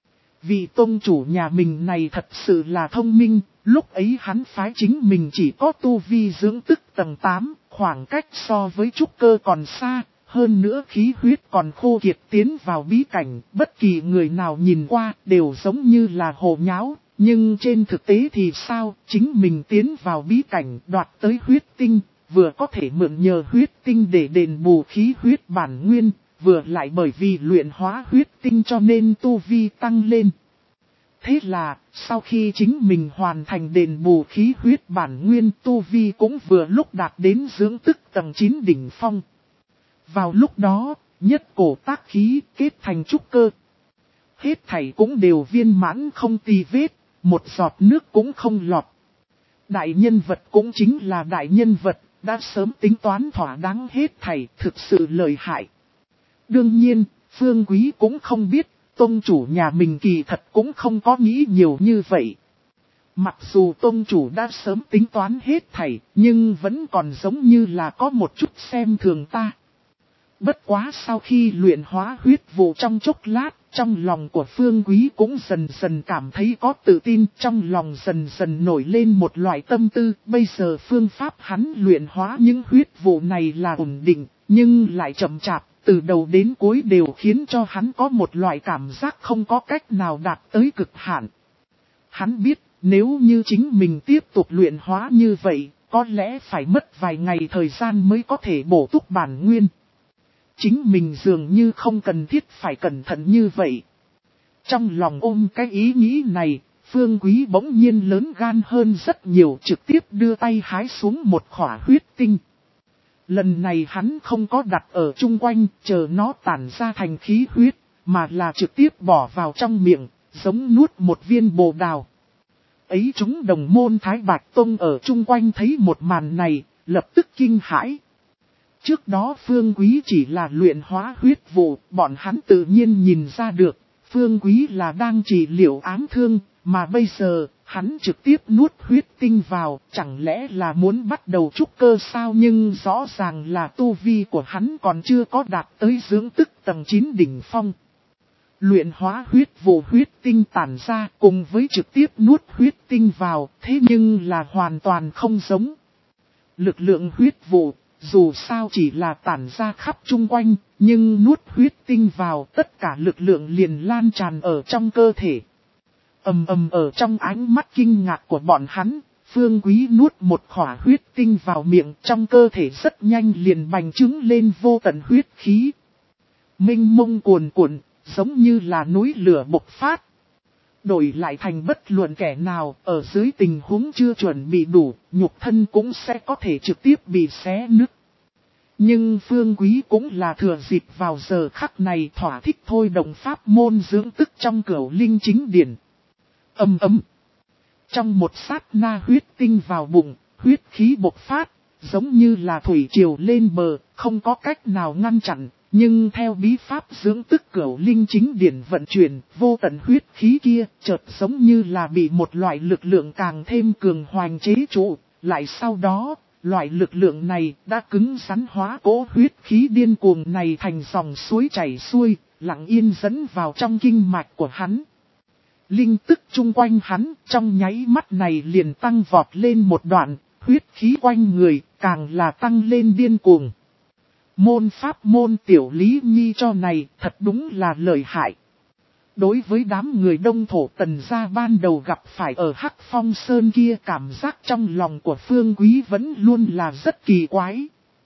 Vì tông chủ nhà mình này thật sự là thông minh, lúc ấy hắn phái chính mình chỉ có tu vi dưỡng tức tầng tám, khoảng cách so với trúc cơ còn xa, hơn nữa khí huyết còn khô kiệt, tiến vào bí cảnh, bất kỳ người nào nhìn qua đều giống như là hồ nháo, nhưng trên thực tế thì sao, chính mình tiến vào bí cảnh đoạt tới huyết tinh, vừa có thể mượn nhờ huyết tinh để đền bù khí huyết bản nguyên, vừa lại bởi vì luyện hóa huyết tinh cho nên tu vi tăng lên. Thế là, sau khi chính mình hoàn thành đền bù khí huyết bản nguyên, tu vi cũng vừa lúc đạt đến dưỡng tức tầng chín đỉnh phong. Vào lúc đó, nhất cổ tác khí kết thành trúc cơ. Hết thảy cũng đều viên mãn không tì vết, một giọt nước cũng không lọt. Đại nhân vật cũng chính là đại nhân vật, đã sớm tính toán thỏa đáng hết thảy, thực sự lợi hại. Đương nhiên, Phương Quý cũng không biết, tông chủ nhà mình kỳ thật cũng không có nghĩ nhiều như vậy. Mặc dù tông chủ đã sớm tính toán hết thảy, nhưng vẫn còn giống như là có một chút xem thường ta. Bất quá sau khi luyện hóa huyết vụ trong chốc lát, trong lòng của Phương Quý cũng dần dần cảm thấy có tự tin, trong lòng dần dần nổi lên một loại tâm tư. Bây giờ phương pháp hắn luyện hóa những huyết vụ này là ổn định, nhưng lại chậm chạp, từ đầu đến cuối đều khiến cho hắn có một loại cảm giác không có cách nào đạt tới cực hạn. Hắn biết, nếu như chính mình tiếp tục luyện hóa như vậy, có lẽ phải mất vài ngày thời gian mới có thể bổ túc bản nguyên. Chính mình dường như không cần thiết phải cẩn thận như vậy. Trong lòng ôm cái ý nghĩ này, Phương Quý bỗng nhiên lớn gan hơn rất nhiều, trực tiếp đưa tay hái xuống một khỏa huyết tinh. Lần này hắn không có đặt ở chung quanh, chờ nó tản ra thành khí huyết, mà là trực tiếp bỏ vào trong miệng, giống nuốt một viên bồ đào. Ấy chúng đồng môn Thái Bạch Tông ở chung quanh thấy một màn này, lập tức kinh hãi. Trước đó Phương Quý chỉ là luyện hóa huyết vụ, bọn hắn tự nhiên nhìn ra được, Phương Quý là đang trị liệu ám thương, mà bây giờ, hắn trực tiếp nuốt huyết tinh vào, chẳng lẽ là muốn bắt đầu trúc cơ sao? Nhưng rõ ràng là tu vi của hắn còn chưa có đạt tới dưỡng tức tầng chín đỉnh phong. Luyện hóa huyết vụ huyết tinh tản ra cùng với trực tiếp nuốt huyết tinh vào, thế nhưng là hoàn toàn không giống. Lực lượng huyết vụ, dù sao chỉ là tản ra khắp chung quanh, nhưng nuốt huyết tinh vào tất cả lực lượng liền lan tràn ở trong cơ thể. Ầm ầm ở trong ánh mắt kinh ngạc của bọn hắn, Phương Quý nuốt một khỏa huyết tinh vào miệng, trong cơ thể rất nhanh liền bành trướng lên vô tận huyết khí. Minh mông cuồn cuộn, giống như là núi lửa bộc phát. Đổi lại thành bất luận kẻ nào, ở dưới tình huống chưa chuẩn bị đủ, nhục thân cũng sẽ có thể trực tiếp bị xé nứt. Nhưng Phương Quý cũng là thừa dịp vào giờ khắc này thỏa thích thôi động pháp môn dưỡng tức trong cửu linh chính điển. Ầm ầm. Trong một sát na huyết tinh vào bụng, huyết khí bộc phát, giống như là thủy triều lên bờ, không có cách nào ngăn chặn. Nhưng theo bí pháp dưỡng tức cửu linh chính điển vận chuyển, vô tận huyết khí kia chợt giống như là bị một loại lực lượng càng thêm cường hoành chế trụ. Lại sau đó, loại lực lượng này đã cứng rắn hóa cố huyết khí điên cuồng này thành dòng suối chảy xuôi, lặng yên dẫn vào trong kinh mạch của hắn. Linh tức chung quanh hắn trong nháy mắt này liền tăng vọt lên một đoạn, huyết khí quanh người càng là tăng lên điên cuồng. Môn pháp môn tiểu Lý Nhi cho này thật đúng là lợi hại. Đối với đám người Đông Thổ Tần gia ban đầu gặp phải ở Hắc Phong Sơn kia, cảm giác trong lòng của Phương Quý vẫn luôn là rất kỳ quái.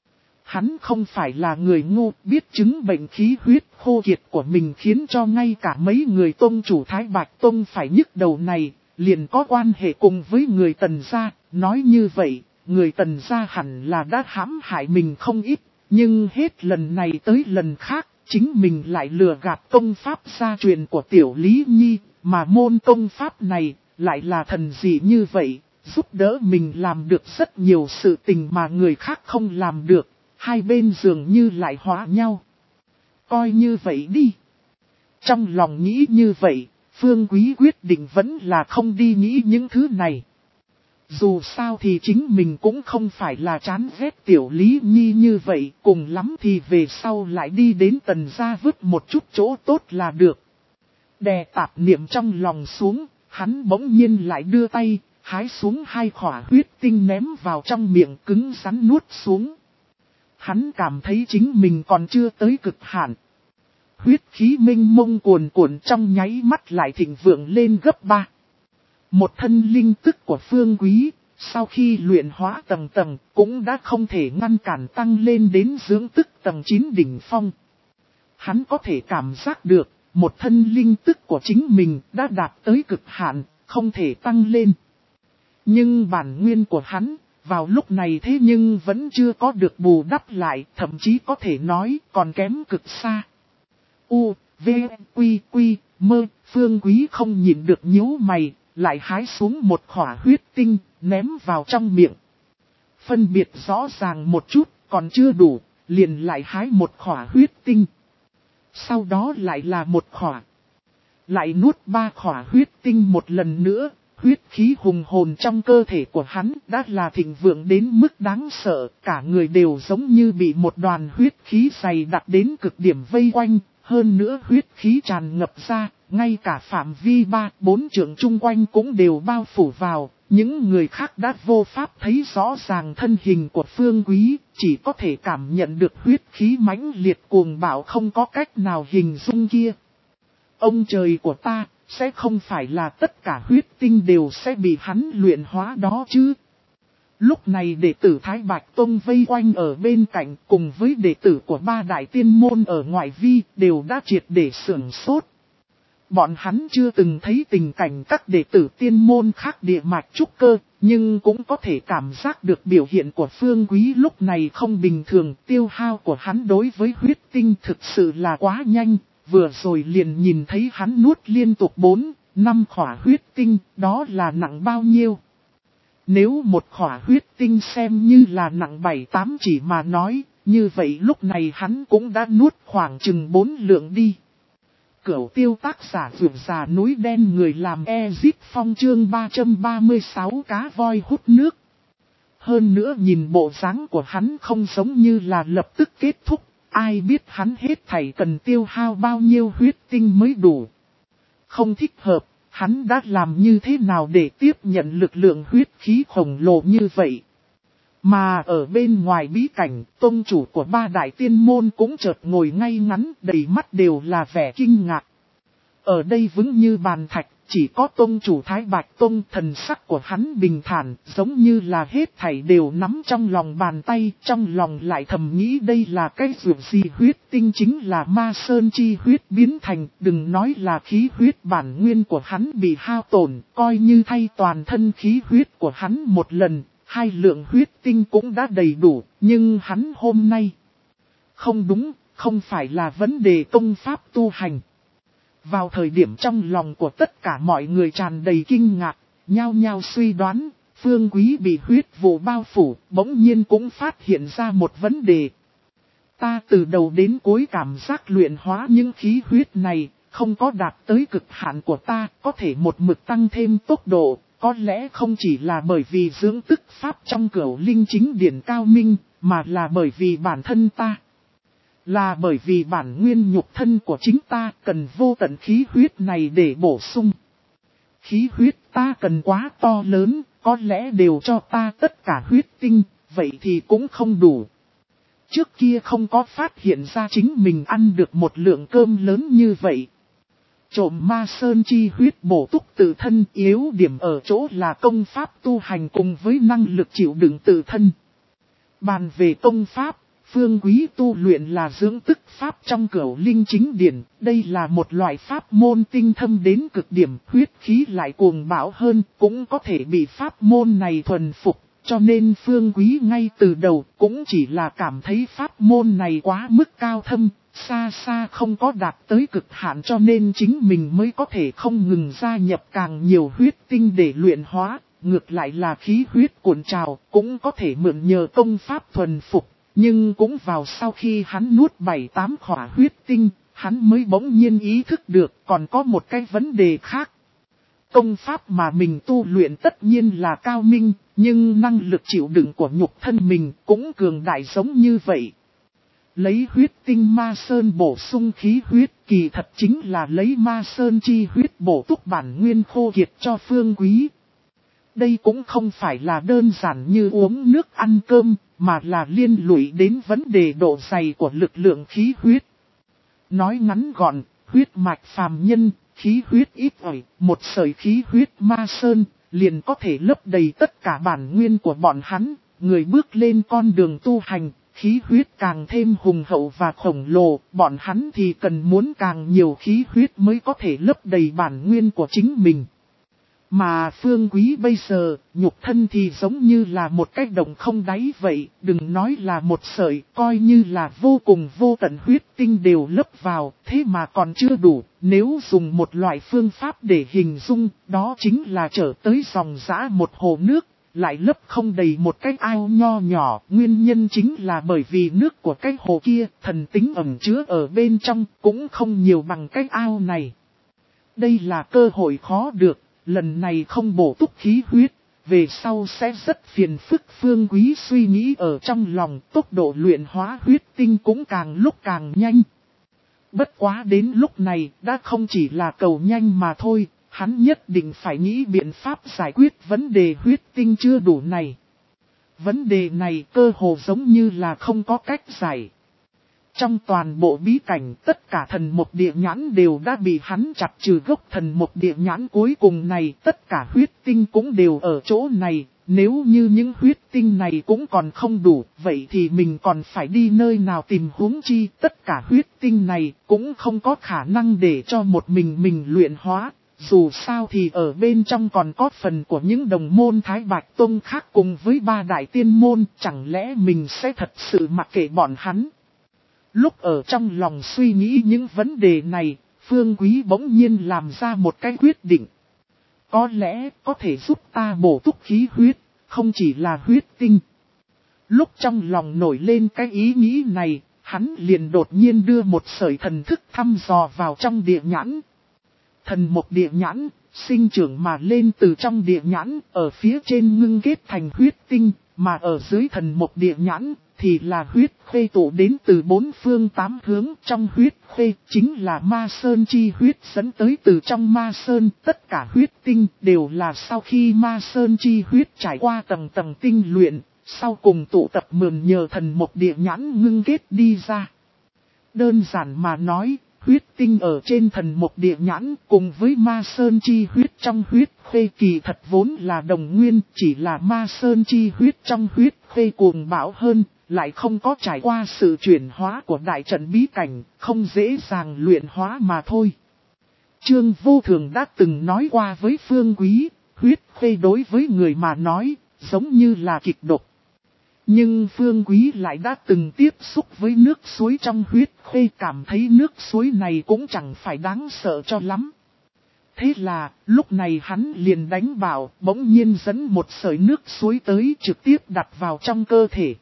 Hắn không phải là người ngu, biết chứng bệnh khí huyết khô kiệt của mình khiến cho ngay cả mấy người tông chủ Thái Bạch Tông phải nhức đầu này, liền có quan hệ cùng với người Tần gia. Nói như vậy, người Tần gia hẳn là đã hãm hại mình không ít. Nhưng hết lần này tới lần khác, chính mình lại lừa gạt công pháp gia truyền của tiểu Lý Nhi, mà môn công pháp này lại là thần dị như vậy, giúp đỡ mình làm được rất nhiều sự tình mà người khác không làm được, hai bên dường như lại hóa nhau. Coi như vậy đi. Trong lòng nghĩ như vậy, Phương Quý quyết định vẫn là không đi nghĩ những thứ này. Dù sao thì chính mình cũng không phải là chán ghét tiểu Lý Nhi như vậy, cùng lắm thì về sau lại đi đến Tần gia vứt một chút chỗ tốt là được. Đè tạp niệm trong lòng xuống, hắn bỗng nhiên lại đưa tay, hái xuống hai khỏa huyết tinh ném vào trong miệng cứng rắn nuốt xuống. Hắn cảm thấy chính mình còn chưa tới cực hạn. Huyết khí minh mông cuồn cuộn trong nháy mắt lại thịnh vượng lên gấp ba. Một thân linh tức của Phương Quý, sau khi luyện hóa tầng tầng, cũng đã không thể ngăn cản tăng lên đến dưỡng tức tầng chín đỉnh phong. Hắn có thể cảm giác được, một thân linh tức của chính mình đã đạt tới cực hạn, không thể tăng lên. Nhưng bản nguyên của hắn, vào lúc này thế nhưng vẫn chưa có được bù đắp lại, thậm chí có thể nói còn kém cực xa. U, V, Quy, Quy, Mơ, Phương Quý không nhịn được nhíu mày. Lại hái xuống một khỏa huyết tinh, ném vào trong miệng. Phân biệt rõ ràng một chút, còn chưa đủ, liền lại hái một khỏa huyết tinh. Sau đó lại là một khỏa. Lại nuốt ba khỏa huyết tinh một lần nữa, huyết khí hùng hồn trong cơ thể của hắn đã là thịnh vượng đến mức đáng sợ. Cả người đều giống như bị một đoàn huyết khí dày đặc đến cực điểm vây quanh, hơn nữa huyết khí tràn ngập ra. Ngay cả phạm vi ba, bốn trượng chung quanh cũng đều bao phủ vào, những người khác đã vô pháp thấy rõ ràng thân hình của Phương Quý, chỉ có thể cảm nhận được huyết khí mãnh liệt cuồng bạo không có cách nào hình dung kia. Ông trời của ta, sẽ không phải là tất cả huyết tinh đều sẽ bị hắn luyện hóa đó chứ? Lúc này đệ tử Thái Bạch Tông vây quanh ở bên cạnh cùng với đệ tử của ba đại tiên môn ở ngoại vi đều đã triệt để sưởng sốt. bọn hắn chưa từng thấy tình cảnh các đệ tử tiên môn khác địa mạch trúc cơ, nhưng cũng có thể cảm giác được biểu hiện của Phương Quý lúc này không bình thường. Tiêu hao của hắn đối với huyết tinh thực sự là quá nhanh, vừa rồi liền nhìn thấy hắn nuốt liên tục bốn, năm khỏa huyết tinh, đó là nặng bao nhiêu? Nếu một khỏa huyết tinh xem như là nặng bảy tám chỉ mà nói, như vậy lúc này hắn cũng đã nuốt khoảng chừng bốn lượng đi. Cửu tiêu tác giả vượt già núi đen người làm Ezip Phong chương ba trăm ba mươi sáu cá voi hút nước. Hơn nữa nhìn bộ dáng của hắn không giống như là lập tức kết thúc, ai biết hắn hết thảy cần tiêu hao bao nhiêu huyết tinh mới đủ. Không thích hợp, hắn đã làm như thế nào để tiếp nhận lực lượng huyết khí khổng lồ như vậy. Mà ở bên ngoài bí cảnh, tông chủ của ba đại tiên môn cũng chợt ngồi ngay ngắn, đầy mắt đều là vẻ kinh ngạc. Ở đây vững như bàn thạch, chỉ có tông chủ Thái Bạch Tông, thần sắc của hắn bình thản, giống như là hết thảy đều nắm trong lòng bàn tay, trong lòng lại thầm nghĩ đây là cái dụng gì huyết tinh chính là ma sơn chi huyết biến thành, đừng nói là khí huyết bản nguyên của hắn bị hao tổn, coi như thay toàn thân khí huyết của hắn một lần. Hai lượng huyết tinh cũng đã đầy đủ, nhưng hắn hôm nay không đúng, không phải là vấn đề công pháp tu hành. Vào thời điểm trong lòng của tất cả mọi người tràn đầy kinh ngạc, nhao nhao suy đoán, Phương Quý bị huyết vụ bao phủ, bỗng nhiên cũng phát hiện ra một vấn đề. Ta từ đầu đến cuối cảm giác luyện hóa những khí huyết này, không có đạt tới cực hạn của ta, có thể một mực tăng thêm tốc độ. Có lẽ không chỉ là bởi vì dưỡng tức pháp trong cửu linh chính điển cao minh, mà là bởi vì bản thân ta. Là bởi vì bản nguyên nhục thân của chính ta cần vô tận khí huyết này để bổ sung. Khí huyết ta cần quá to lớn, có lẽ đều cho ta tất cả huyết tinh, vậy thì cũng không đủ. Trước kia không có phát hiện ra chính mình ăn được một lượng cơm lớn như vậy. Trộm ma sơn chi huyết bổ túc tự thân, yếu điểm ở chỗ là công pháp tu hành cùng với năng lực chịu đựng tự thân. Bàn về công pháp, Phương Quý tu luyện là dưỡng tức pháp trong cửu linh chính điển, đây là một loại pháp môn tinh thâm đến cực điểm, huyết khí lại cuồng bão hơn, cũng có thể bị pháp môn này thuần phục, cho nên Phương Quý ngay từ đầu cũng chỉ là cảm thấy pháp môn này quá mức cao thâm. Xa xa không có đạt tới cực hạn cho nên chính mình mới có thể không ngừng gia nhập càng nhiều huyết tinh để luyện hóa, ngược lại là khí huyết cuộn trào, cũng có thể mượn nhờ công pháp thuần phục, nhưng cũng vào sau khi hắn nuốt bảy tám khỏa huyết tinh, hắn mới bỗng nhiên ý thức được còn có một cái vấn đề khác. Công pháp mà mình tu luyện tất nhiên là cao minh, nhưng năng lực chịu đựng của nhục thân mình cũng cường đại giống như vậy. Lấy huyết tinh ma sơn bổ sung khí huyết kỳ thật chính là lấy ma sơn chi huyết bổ túc bản nguyên khô kiệt cho Phương Quý. Đây cũng không phải là đơn giản như uống nước ăn cơm, mà là liên lụy đến vấn đề độ dày của lực lượng khí huyết. Nói ngắn gọn, huyết mạch phàm nhân, khí huyết ít ỏi, một sợi khí huyết ma sơn, liền có thể lấp đầy tất cả bản nguyên của bọn hắn, người bước lên con đường tu hành. Khí huyết càng thêm hùng hậu và khổng lồ, bọn hắn thì cần muốn càng nhiều khí huyết mới có thể lấp đầy bản nguyên của chính mình. Mà Phương Quý bây giờ, nhục thân thì giống như là một cái đồng không đáy vậy, đừng nói là một sợi, coi như là vô cùng vô tận huyết tinh đều lấp vào, thế mà còn chưa đủ, nếu dùng một loại phương pháp để hình dung, đó chính là trở tới dòng dã một hồ nước. Lại lấp không đầy một cái ao nho nhỏ, nguyên nhân chính là bởi vì nước của cái hồ kia, thần tính ẩn chứa ở bên trong, cũng không nhiều bằng cái ao này. Đây là cơ hội khó được, lần này không bổ túc khí huyết, về sau sẽ rất phiền phức. Phương Quý suy nghĩ ở trong lòng, tốc độ luyện hóa huyết tinh cũng càng lúc càng nhanh. Bất quá đến lúc này, đã không chỉ là cầu nhanh mà thôi. Hắn nhất định phải nghĩ biện pháp giải quyết vấn đề huyết tinh chưa đủ này. Vấn đề này cơ hồ giống như là không có cách giải. Trong toàn bộ bí cảnh tất cả thần mộc địa nhãn đều đã bị hắn chặt trừ gốc thần mộc địa nhãn cuối cùng này. Tất cả huyết tinh cũng đều ở chỗ này. nếu như những huyết tinh này cũng còn không đủ, vậy thì mình còn phải đi nơi nào tìm, huống chi, tất cả huyết tinh này cũng không có khả năng để cho một mình mình luyện hóa. Dù sao thì ở bên trong còn có phần của những đồng môn Thái Bạch Tông khác cùng với ba đại tiên môn, chẳng lẽ mình sẽ thật sự mặc kệ bọn hắn. Lúc ở trong lòng suy nghĩ những vấn đề này, Phương Quý bỗng nhiên làm ra một cái quyết định. Có lẽ có thể giúp ta bổ túc khí huyết, không chỉ là huyết tinh. Lúc trong lòng nổi lên cái ý nghĩ này, hắn liền đột nhiên đưa một sợi thần thức thăm dò vào trong địa nhãn. Thần một địa nhãn, sinh trưởng mà lên từ trong địa nhãn, ở phía trên ngưng kết thành huyết tinh, mà ở dưới thần một địa nhãn, thì là huyết khuê tụ đến từ bốn phương tám hướng. Trong huyết khuê chính là ma sơn chi huyết dẫn tới từ trong ma sơn. Tất cả huyết tinh đều là sau khi ma sơn chi huyết trải qua tầng tầng tinh luyện, sau cùng tụ tập mượn nhờ thần một địa nhãn ngưng kết đi ra. Đơn giản mà nói, huyết tinh ở trên thần một địa nhãn cùng với ma sơn chi huyết trong huyết khuê kỳ thật vốn là đồng nguyên, chỉ là ma sơn chi huyết trong huyết khuê cuồng bão hơn, lại không có trải qua sự chuyển hóa của đại trận bí cảnh, không dễ dàng luyện hóa mà thôi. Trương Vô Thường đã từng nói qua với Phương Quý, huyết khuê đối với người mà nói, giống như là kịch độc. Nhưng Phương Quý lại đã từng tiếp xúc với nước suối trong huyết khuê, cảm thấy nước suối này cũng chẳng phải đáng sợ cho lắm. Thế là, lúc này hắn liền đánh bảo, bỗng nhiên dẫn một sợi nước suối tới trực tiếp đặt vào trong cơ thể.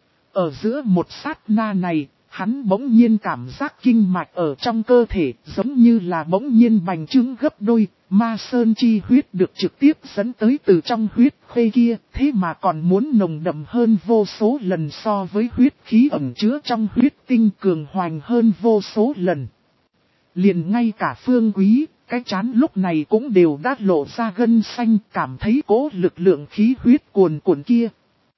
Ở giữa một sát na này, hắn bỗng nhiên cảm giác kinh mạch ở trong cơ thể giống như là bỗng nhiên bành trướng gấp đôi, ma sơn chi huyết được trực tiếp dẫn tới từ trong huyết khuê kia, thế mà còn muốn nồng đậm hơn vô số lần so với huyết khí ẩn chứa trong huyết tinh, cường hoành hơn vô số lần. Liền ngay cả Phương Quý, cái chán lúc này cũng đều đã lộ ra gân xanh, cảm thấy cố lực lượng khí huyết cuồn cuộn kia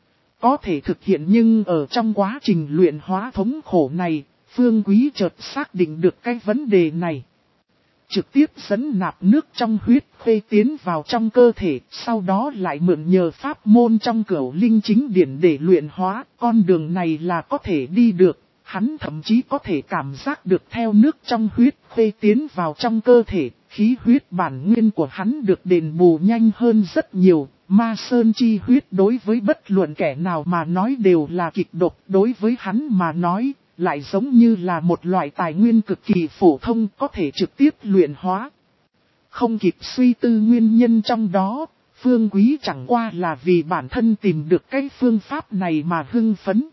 có thể thực hiện, nhưng ở trong quá trình luyện hóa thống khổ này, Phương Quý chợt xác định được cái vấn đề này. Trực tiếp dẫn nạp nước trong huyết khuê tiến vào trong cơ thể, sau đó lại mượn nhờ pháp môn trong cửu linh chính điển để luyện hóa, con đường này là có thể đi được. Hắn thậm chí có thể cảm giác được theo nước trong huyết khuê tiến vào trong cơ thể, khí huyết bản nguyên của hắn được đền bù nhanh hơn rất nhiều. Ma sơn chi huyết đối với bất luận kẻ nào mà nói đều là kịch độc, đối với hắn mà nói, lại giống như là một loại tài nguyên cực kỳ phổ thông có thể trực tiếp luyện hóa. Không kịp suy tư nguyên nhân trong đó, Phương Quý chẳng qua là vì bản thân tìm được cái phương pháp này mà hưng phấn.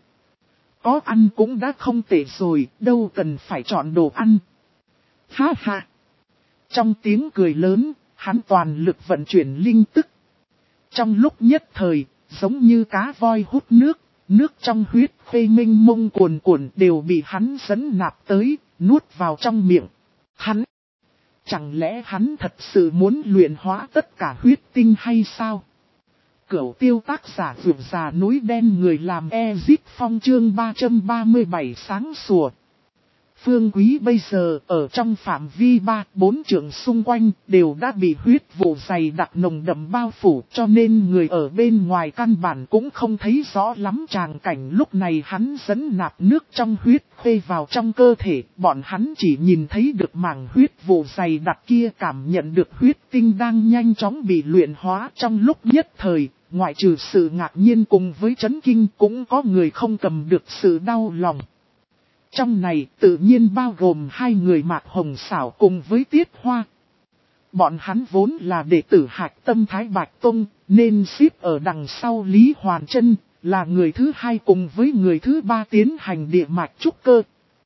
Có ăn cũng đã không tệ rồi, đâu cần phải chọn đồ ăn. Ha ha! Trong tiếng cười lớn, hắn toàn lực vận chuyển linh tức. Trong lúc nhất thời, giống như cá voi hút nước, nước trong huyết khuê minh mông cuồn cuộn đều bị hắn dẫn nạp tới, nuốt vào trong miệng. Hắn! Chẳng lẽ hắn thật sự muốn luyện hóa tất cả huyết tinh hay sao? Cửu tiêu tác giả vượt già núi đen người làm Ezit Phong chương ba trăm ba mươi bảy sáng sủa. Phương Quý bây giờ ở trong phạm vi ba bốn trượng xung quanh đều đã bị huyết vụ dày đặc nồng đậm bao phủ, cho nên người ở bên ngoài căn bản cũng không thấy rõ lắm tràng cảnh lúc này hắn dẫn nạp nước trong huyết khuê vào trong cơ thể. Bọn hắn chỉ nhìn thấy được mảng huyết vụ dày đặc kia, cảm nhận được huyết tinh đang nhanh chóng bị luyện hóa. Trong lúc nhất thời, ngoại trừ sự ngạc nhiên cùng với chấn kinh, cũng có người không cầm được sự đau lòng. Trong này tự nhiên bao gồm hai người Mạc Hồng Sảo cùng với Tiết Hoa. Bọn hắn vốn là đệ tử Hạch Tâm Thái Bạch Tông, nên xếp ở đằng sau Lý Hoàn Trân, là người thứ hai cùng với người thứ ba tiến hành địa mạch trúc cơ.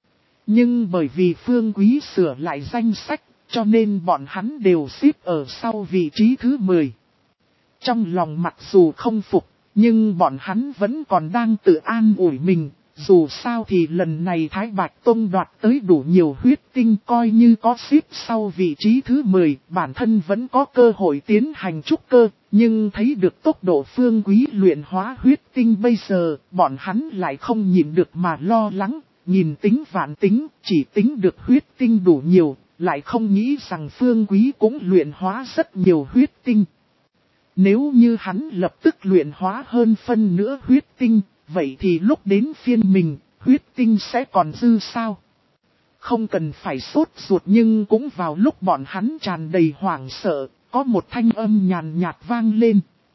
Nhưng bởi vì Phương Quý sửa lại danh sách, cho nên bọn hắn đều xếp ở sau vị trí thứ mười. Trong lòng mặc dù không phục, nhưng bọn hắn vẫn còn đang tự an ủi mình. Dù sao thì lần này Thái Bạch Tông đoạt tới đủ nhiều huyết tinh, coi như có xếp sau vị trí thứ mười, bản thân vẫn có cơ hội tiến hành trúc cơ, nhưng thấy được tốc độ Phương Quý luyện hóa huyết tinh bây giờ, bọn hắn lại không nhìn được mà lo lắng, nhìn tính vạn tính, chỉ tính được huyết tinh đủ nhiều, lại không nghĩ rằng Phương Quý cũng luyện hóa rất nhiều huyết tinh. Nếu như hắn lập tức luyện hóa hơn phân nữa huyết tinh, vậy thì lúc đến phiên mình, huyết tinh sẽ còn dư sao? Không cần phải sốt ruột, nhưng cũng vào lúc bọn hắn tràn đầy hoảng sợ, có một thanh âm nhàn nhạt vang lên.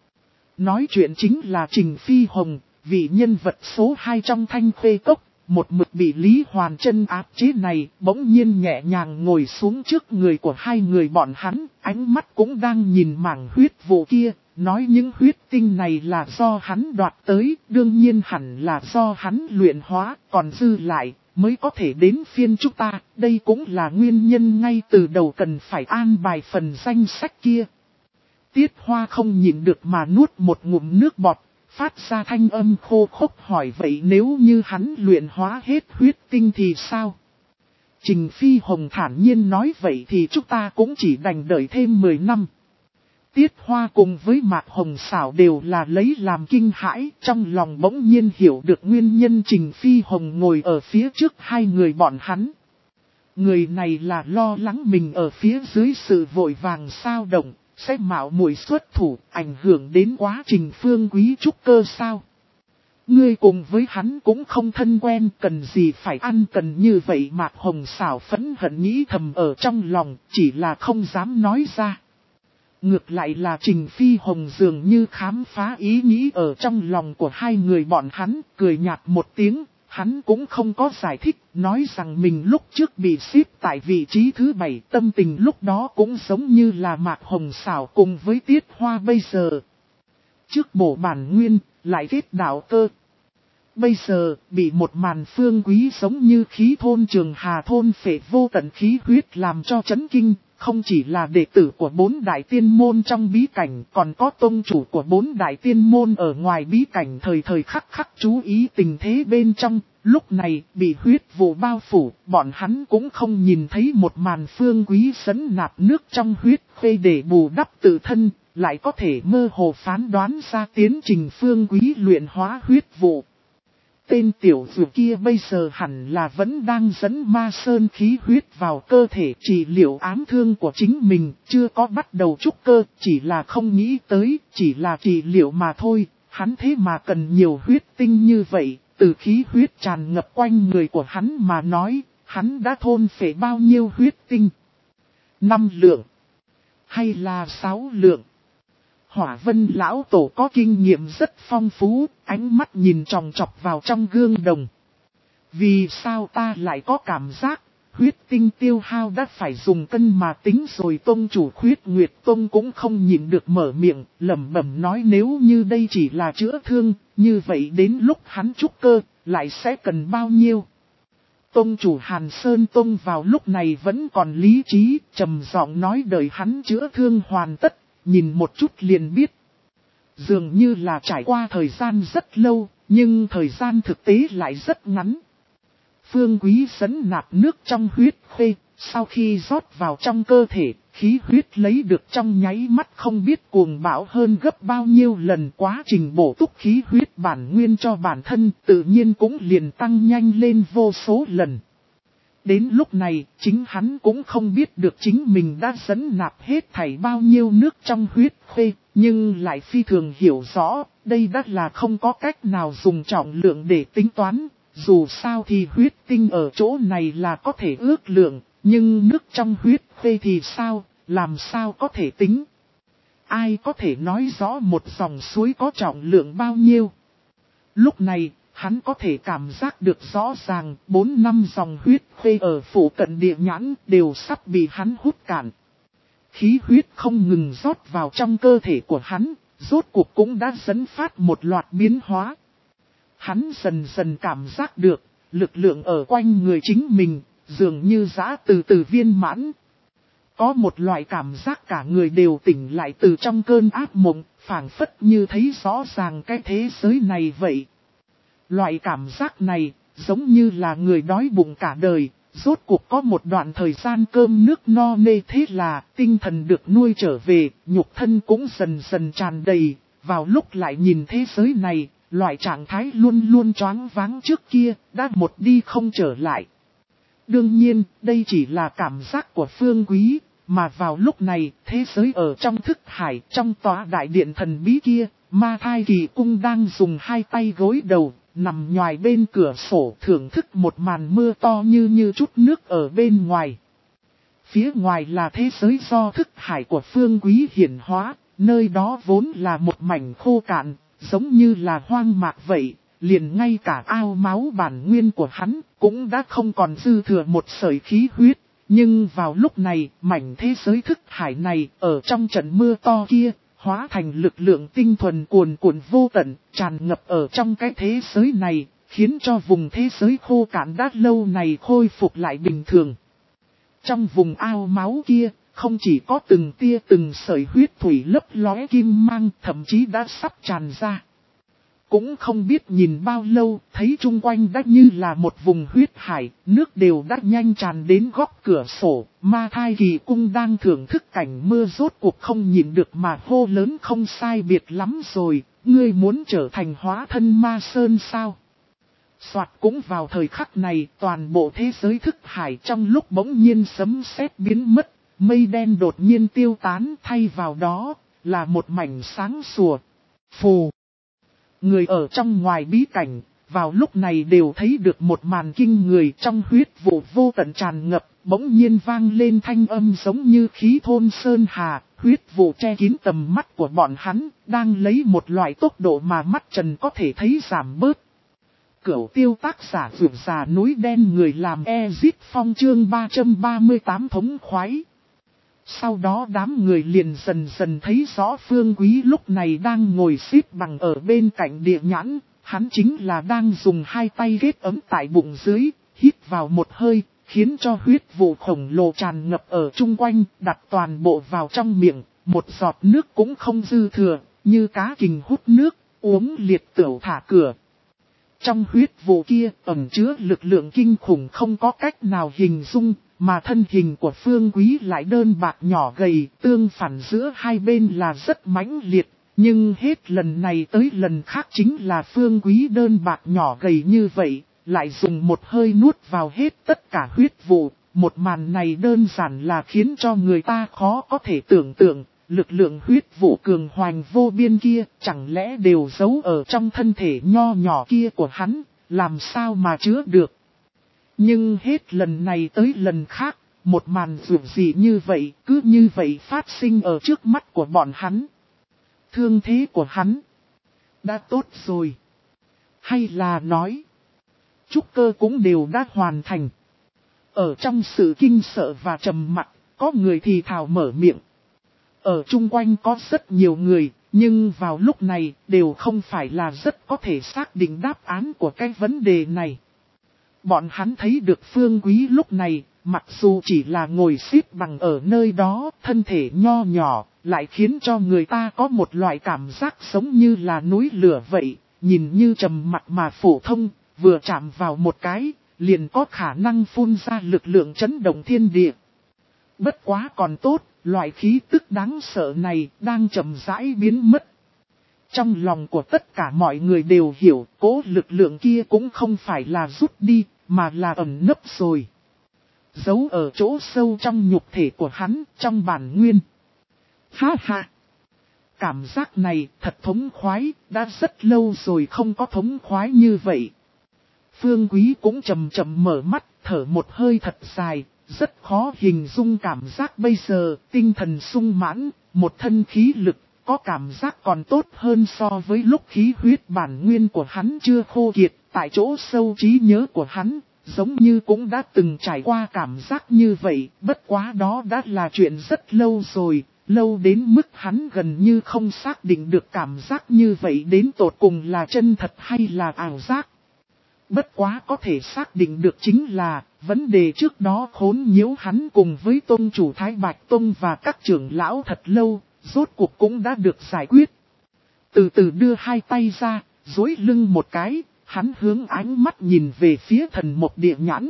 Nói chuyện chính là Trình Phi Hồng, vị nhân vật số hai trong Thanh Khuê Cốc, một mực bị Lý Hoàn chân áp chế này, bỗng nhiên nhẹ nhàng ngồi xuống trước người của hai người bọn hắn, ánh mắt cũng đang nhìn mảng huyết vụ kia, nói những huyết tinh này là do hắn đoạt tới, đương nhiên hẳn là do hắn luyện hóa, còn dư lại mới có thể đến phiên chúng ta, đây cũng là nguyên nhân ngay từ đầu cần phải an bài phần danh sách kia. Tiết Hoa không nhịn được mà nuốt một ngụm nước bọt, phát ra thanh âm khô khốc hỏi vậy nếu như hắn luyện hóa hết huyết tinh thì sao? Trình Phi Hồng thản nhiên nói vậy thì chúng ta cũng chỉ đành đợi thêm mười năm. Tiết Hoa cùng với Mạc Hồng Sảo đều là lấy làm kinh hãi, trong lòng bỗng nhiên hiểu được nguyên nhân Trình Phi Hồng ngồi ở phía trước hai người bọn hắn. Người này là lo lắng mình ở phía dưới sự vội vàng sao động, sẽ mạo muội xuất thủ, ảnh hưởng đến quá trình Phương Quý trúc cơ sao. Ngươi cùng với hắn cũng không thân quen, cần gì phải ăn cần như vậy. Mạc Hồng Sảo phẫn hận nghĩ thầm ở trong lòng, chỉ là không dám nói ra. Ngược lại là Trình Phi Hồng dường như khám phá ý nghĩ ở trong lòng của hai người bọn hắn, cười nhạt một tiếng, hắn cũng không có giải thích, nói rằng mình lúc trước bị xếp tại vị trí thứ bảy, tâm tình lúc đó cũng giống như là Mạc Hồng Sảo cùng với Tiết Hoa bây giờ. Trước bổ bản nguyên, lại kết đạo cơ. Bây giờ, bị một màn Phương Quý giống như khí thôn Trường Hà thôn phệ vô tận khí huyết làm cho chấn kinh. Không chỉ là đệ tử của bốn đại tiên môn trong bí cảnh, còn có tông chủ của bốn đại tiên môn ở ngoài bí cảnh thời thời khắc khắc chú ý tình thế bên trong. Lúc này, bị huyết vụ bao phủ, bọn hắn cũng không nhìn thấy một màn Phương Quý sấn nạp nước trong huyết khuê để bù đắp tự thân, lại có thể mơ hồ phán đoán ra tiến trình Phương Quý luyện hóa huyết vụ. Tên tiểu dược kia bây giờ hẳn là vẫn đang dẫn ma sơn khí huyết vào cơ thể trị liệu ám thương của chính mình, chưa có bắt đầu trúc cơ, chỉ là không nghĩ tới, chỉ là trị liệu mà thôi, hắn thế mà cần nhiều huyết tinh như vậy, từ khí huyết tràn ngập quanh người của hắn mà nói, hắn đã thôn phệ bao nhiêu huyết tinh? Năm lượng, hay là sáu lượng? Hỏa Vân lão tổ có kinh nghiệm rất phong phú, ánh mắt nhìn tròng trọc vào trong gương đồng. Vì sao ta lại có cảm giác, huyết tinh tiêu hao đã phải dùng cân mà tính rồi. Tông chủ Khuyết Nguyệt Tông cũng không nhịn được mở miệng, lẩm bẩm nói nếu như đây chỉ là chữa thương, như vậy đến lúc hắn trúc cơ, lại sẽ cần bao nhiêu? Tông chủ Hàn Sơn Tông vào lúc này vẫn còn lý trí, trầm giọng nói đợi hắn chữa thương hoàn tất. Nhìn một chút liền biết. Dường như là trải qua thời gian rất lâu, nhưng thời gian thực tế lại rất ngắn. Phương Quý dẫn nạp nước trong huyết khuê, sau khi rót vào trong cơ thể, khí huyết lấy được trong nháy mắt không biết cuồng bão hơn gấp bao nhiêu lần. Quá trình bổ túc khí huyết bản nguyên cho bản thân tự nhiên cũng liền tăng nhanh lên vô số lần. Đến lúc này, chính hắn cũng không biết được chính mình đã dẫn nạp hết thảy bao nhiêu nước trong huyết khuê, nhưng lại phi thường hiểu rõ, đây đã là không có cách nào dùng trọng lượng để tính toán, dù sao thì huyết tinh ở chỗ này là có thể ước lượng, nhưng nước trong huyết khuê thì sao, làm sao có thể tính? Ai có thể nói rõ một dòng suối có trọng lượng bao nhiêu? Lúc này, hắn có thể cảm giác được rõ ràng bốn năm dòng huyết khuê ở phủ cận địa nhãn đều sắp bị hắn hút cạn. Khí huyết không ngừng rót vào trong cơ thể của hắn, rốt cuộc cũng đã dẫn phát một loạt biến hóa. Hắn dần dần cảm giác được, lực lượng ở quanh người chính mình, dường như giã từ từ viên mãn. Có một loại cảm giác cả người đều tỉnh lại từ trong cơn ác mộng, phảng phất như thấy rõ ràng cái thế giới này vậy. Loại cảm giác này, giống như là người đói bụng cả đời, rốt cuộc có một đoạn thời gian cơm nước no nê, thế là tinh thần được nuôi trở về, nhục thân cũng dần dần tràn đầy, vào lúc lại nhìn thế giới này, loại trạng thái luôn luôn choáng váng trước kia, đã một đi không trở lại. Đương nhiên, đây chỉ là cảm giác của Phương Quý, mà vào lúc này, thế giới ở trong thức hải, trong tòa đại điện thần bí kia, Ma Thai Kỳ Cung đang dùng hai tay gối đầu, nằm nhoài bên cửa sổ thưởng thức một màn mưa to như như chút nước ở bên ngoài. Phía ngoài là thế giới do thức hải của Phương Quý hiển hóa, nơi đó vốn là một mảnh khô cạn, giống như là hoang mạc vậy, liền ngay cả ao máu bản nguyên của hắn cũng đã không còn dư thừa một sợi khí huyết. Nhưng vào lúc này, mảnh thế giới thức hải này ở trong trận mưa to kia, hóa thành lực lượng tinh thuần cuồn cuộn vô tận, tràn ngập ở trong cái thế giới này, khiến cho vùng thế giới khô cạn đã lâu này khôi phục lại bình thường. Trong vùng ao máu kia, không chỉ có từng tia từng sợi huyết thủy lấp lóe kim mang, thậm chí đã sắp tràn ra. Cũng không biết nhìn bao lâu, thấy chung quanh đã như là một vùng huyết hải, nước đều đã nhanh tràn đến góc cửa sổ. Ma Thai Kỳ Cung đang thưởng thức cảnh mưa rốt cuộc không nhìn được mà hô lớn không sai biệt lắm rồi, ngươi muốn trở thành hóa thân ma sơn sao? Soạt cũng vào thời khắc này, toàn bộ thế giới thức hải trong lúc bỗng nhiên sấm sét biến mất, mây đen đột nhiên tiêu tán, thay vào đó là một mảnh sáng sủa. Phù! Người ở trong ngoài bí cảnh, vào lúc này đều thấy được một màn kinh người trong huyết vụ vô tận tràn ngập, bỗng nhiên vang lên thanh âm giống như khí thôn sơn hà, huyết vụ che kín tầm mắt của bọn hắn, đang lấy một loại tốc độ mà mắt trần có thể thấy giảm bớt. Cửu tiêu tác giả vượt già núi đen người làm Ezit Phong chương ba trăm ba mươi tám thống khoái. Sau đó đám người liền dần dần thấy rõ Phương Quý lúc này đang ngồi xếp bằng ở bên cạnh địa nhãn, hắn chính là đang dùng hai tay ghét ấm tại bụng dưới, hít vào một hơi, khiến cho huyết vụ khổng lồ tràn ngập ở chung quanh, đặt toàn bộ vào trong miệng, một giọt nước cũng không dư thừa, như cá kình hút nước, uống liệt tửu thả cửa. Trong huyết vụ kia ẩn chứa lực lượng kinh khủng không có cách nào hình dung, mà thân hình của Phương Quý lại đơn bạc nhỏ gầy, tương phản giữa hai bên là rất mãnh liệt, nhưng hết lần này tới lần khác chính là Phương Quý đơn bạc nhỏ gầy như vậy, lại dùng một hơi nuốt vào hết tất cả huyết vụ, một màn này đơn giản là khiến cho người ta khó có thể tưởng tượng. Lực lượng huyết vụ cường hoành vô biên kia chẳng lẽ đều giấu ở trong thân thể nho nhỏ kia của hắn, làm sao mà chứa được. Nhưng hết lần này tới lần khác, một màn dường gì như vậy cứ như vậy phát sinh ở trước mắt của bọn hắn. Thương thế của hắn đã tốt rồi. Hay là nói, trúc cơ cũng đều đã hoàn thành. Ở trong sự kinh sợ và trầm mặc, có người thì thào mở miệng. Ở chung quanh có rất nhiều người, nhưng vào lúc này đều không phải là rất có thể xác định đáp án của cái vấn đề này. Bọn hắn thấy được Phương Quý lúc này, mặc dù chỉ là ngồi xếp bằng ở nơi đó, thân thể nho nhỏ, lại khiến cho người ta có một loại cảm giác giống như là núi lửa vậy, nhìn như trầm mặc mà phổ thông, vừa chạm vào một cái, liền có khả năng phun ra lực lượng chấn động thiên địa. Bất quá còn tốt, loại khí tức đáng sợ này đang chậm rãi biến mất. Trong lòng của tất cả mọi người đều hiểu, cố lực lượng kia cũng không phải là rút đi, mà là ẩn nấp rồi. Giấu ở chỗ sâu trong nhục thể của hắn, trong bản nguyên. Ha ha! Cảm giác này thật thống khoái, đã rất lâu rồi không có thống khoái như vậy. Phương Quý cũng chậm chậm mở mắt, thở một hơi thật dài, rất khó hình dung cảm giác bây giờ, tinh thần sung mãn, một thân khí lực, có cảm giác còn tốt hơn so với lúc khí huyết bản nguyên của hắn chưa khô kiệt, tại chỗ sâu trí nhớ của hắn, giống như cũng đã từng trải qua cảm giác như vậy, bất quá đó đã là chuyện rất lâu rồi, lâu đến mức hắn gần như không xác định được cảm giác như vậy đến tột cùng là chân thật hay là ảo giác. Bất quá có thể xác định được chính là, vấn đề trước đó khốn nhiễu hắn cùng với tôn chủ Thái Bạch Tông và các trưởng lão thật lâu, rốt cuộc cũng đã được giải quyết. Từ từ đưa hai tay ra, duỗi lưng một cái, hắn hướng ánh mắt nhìn về phía thần mộc địa nhãn.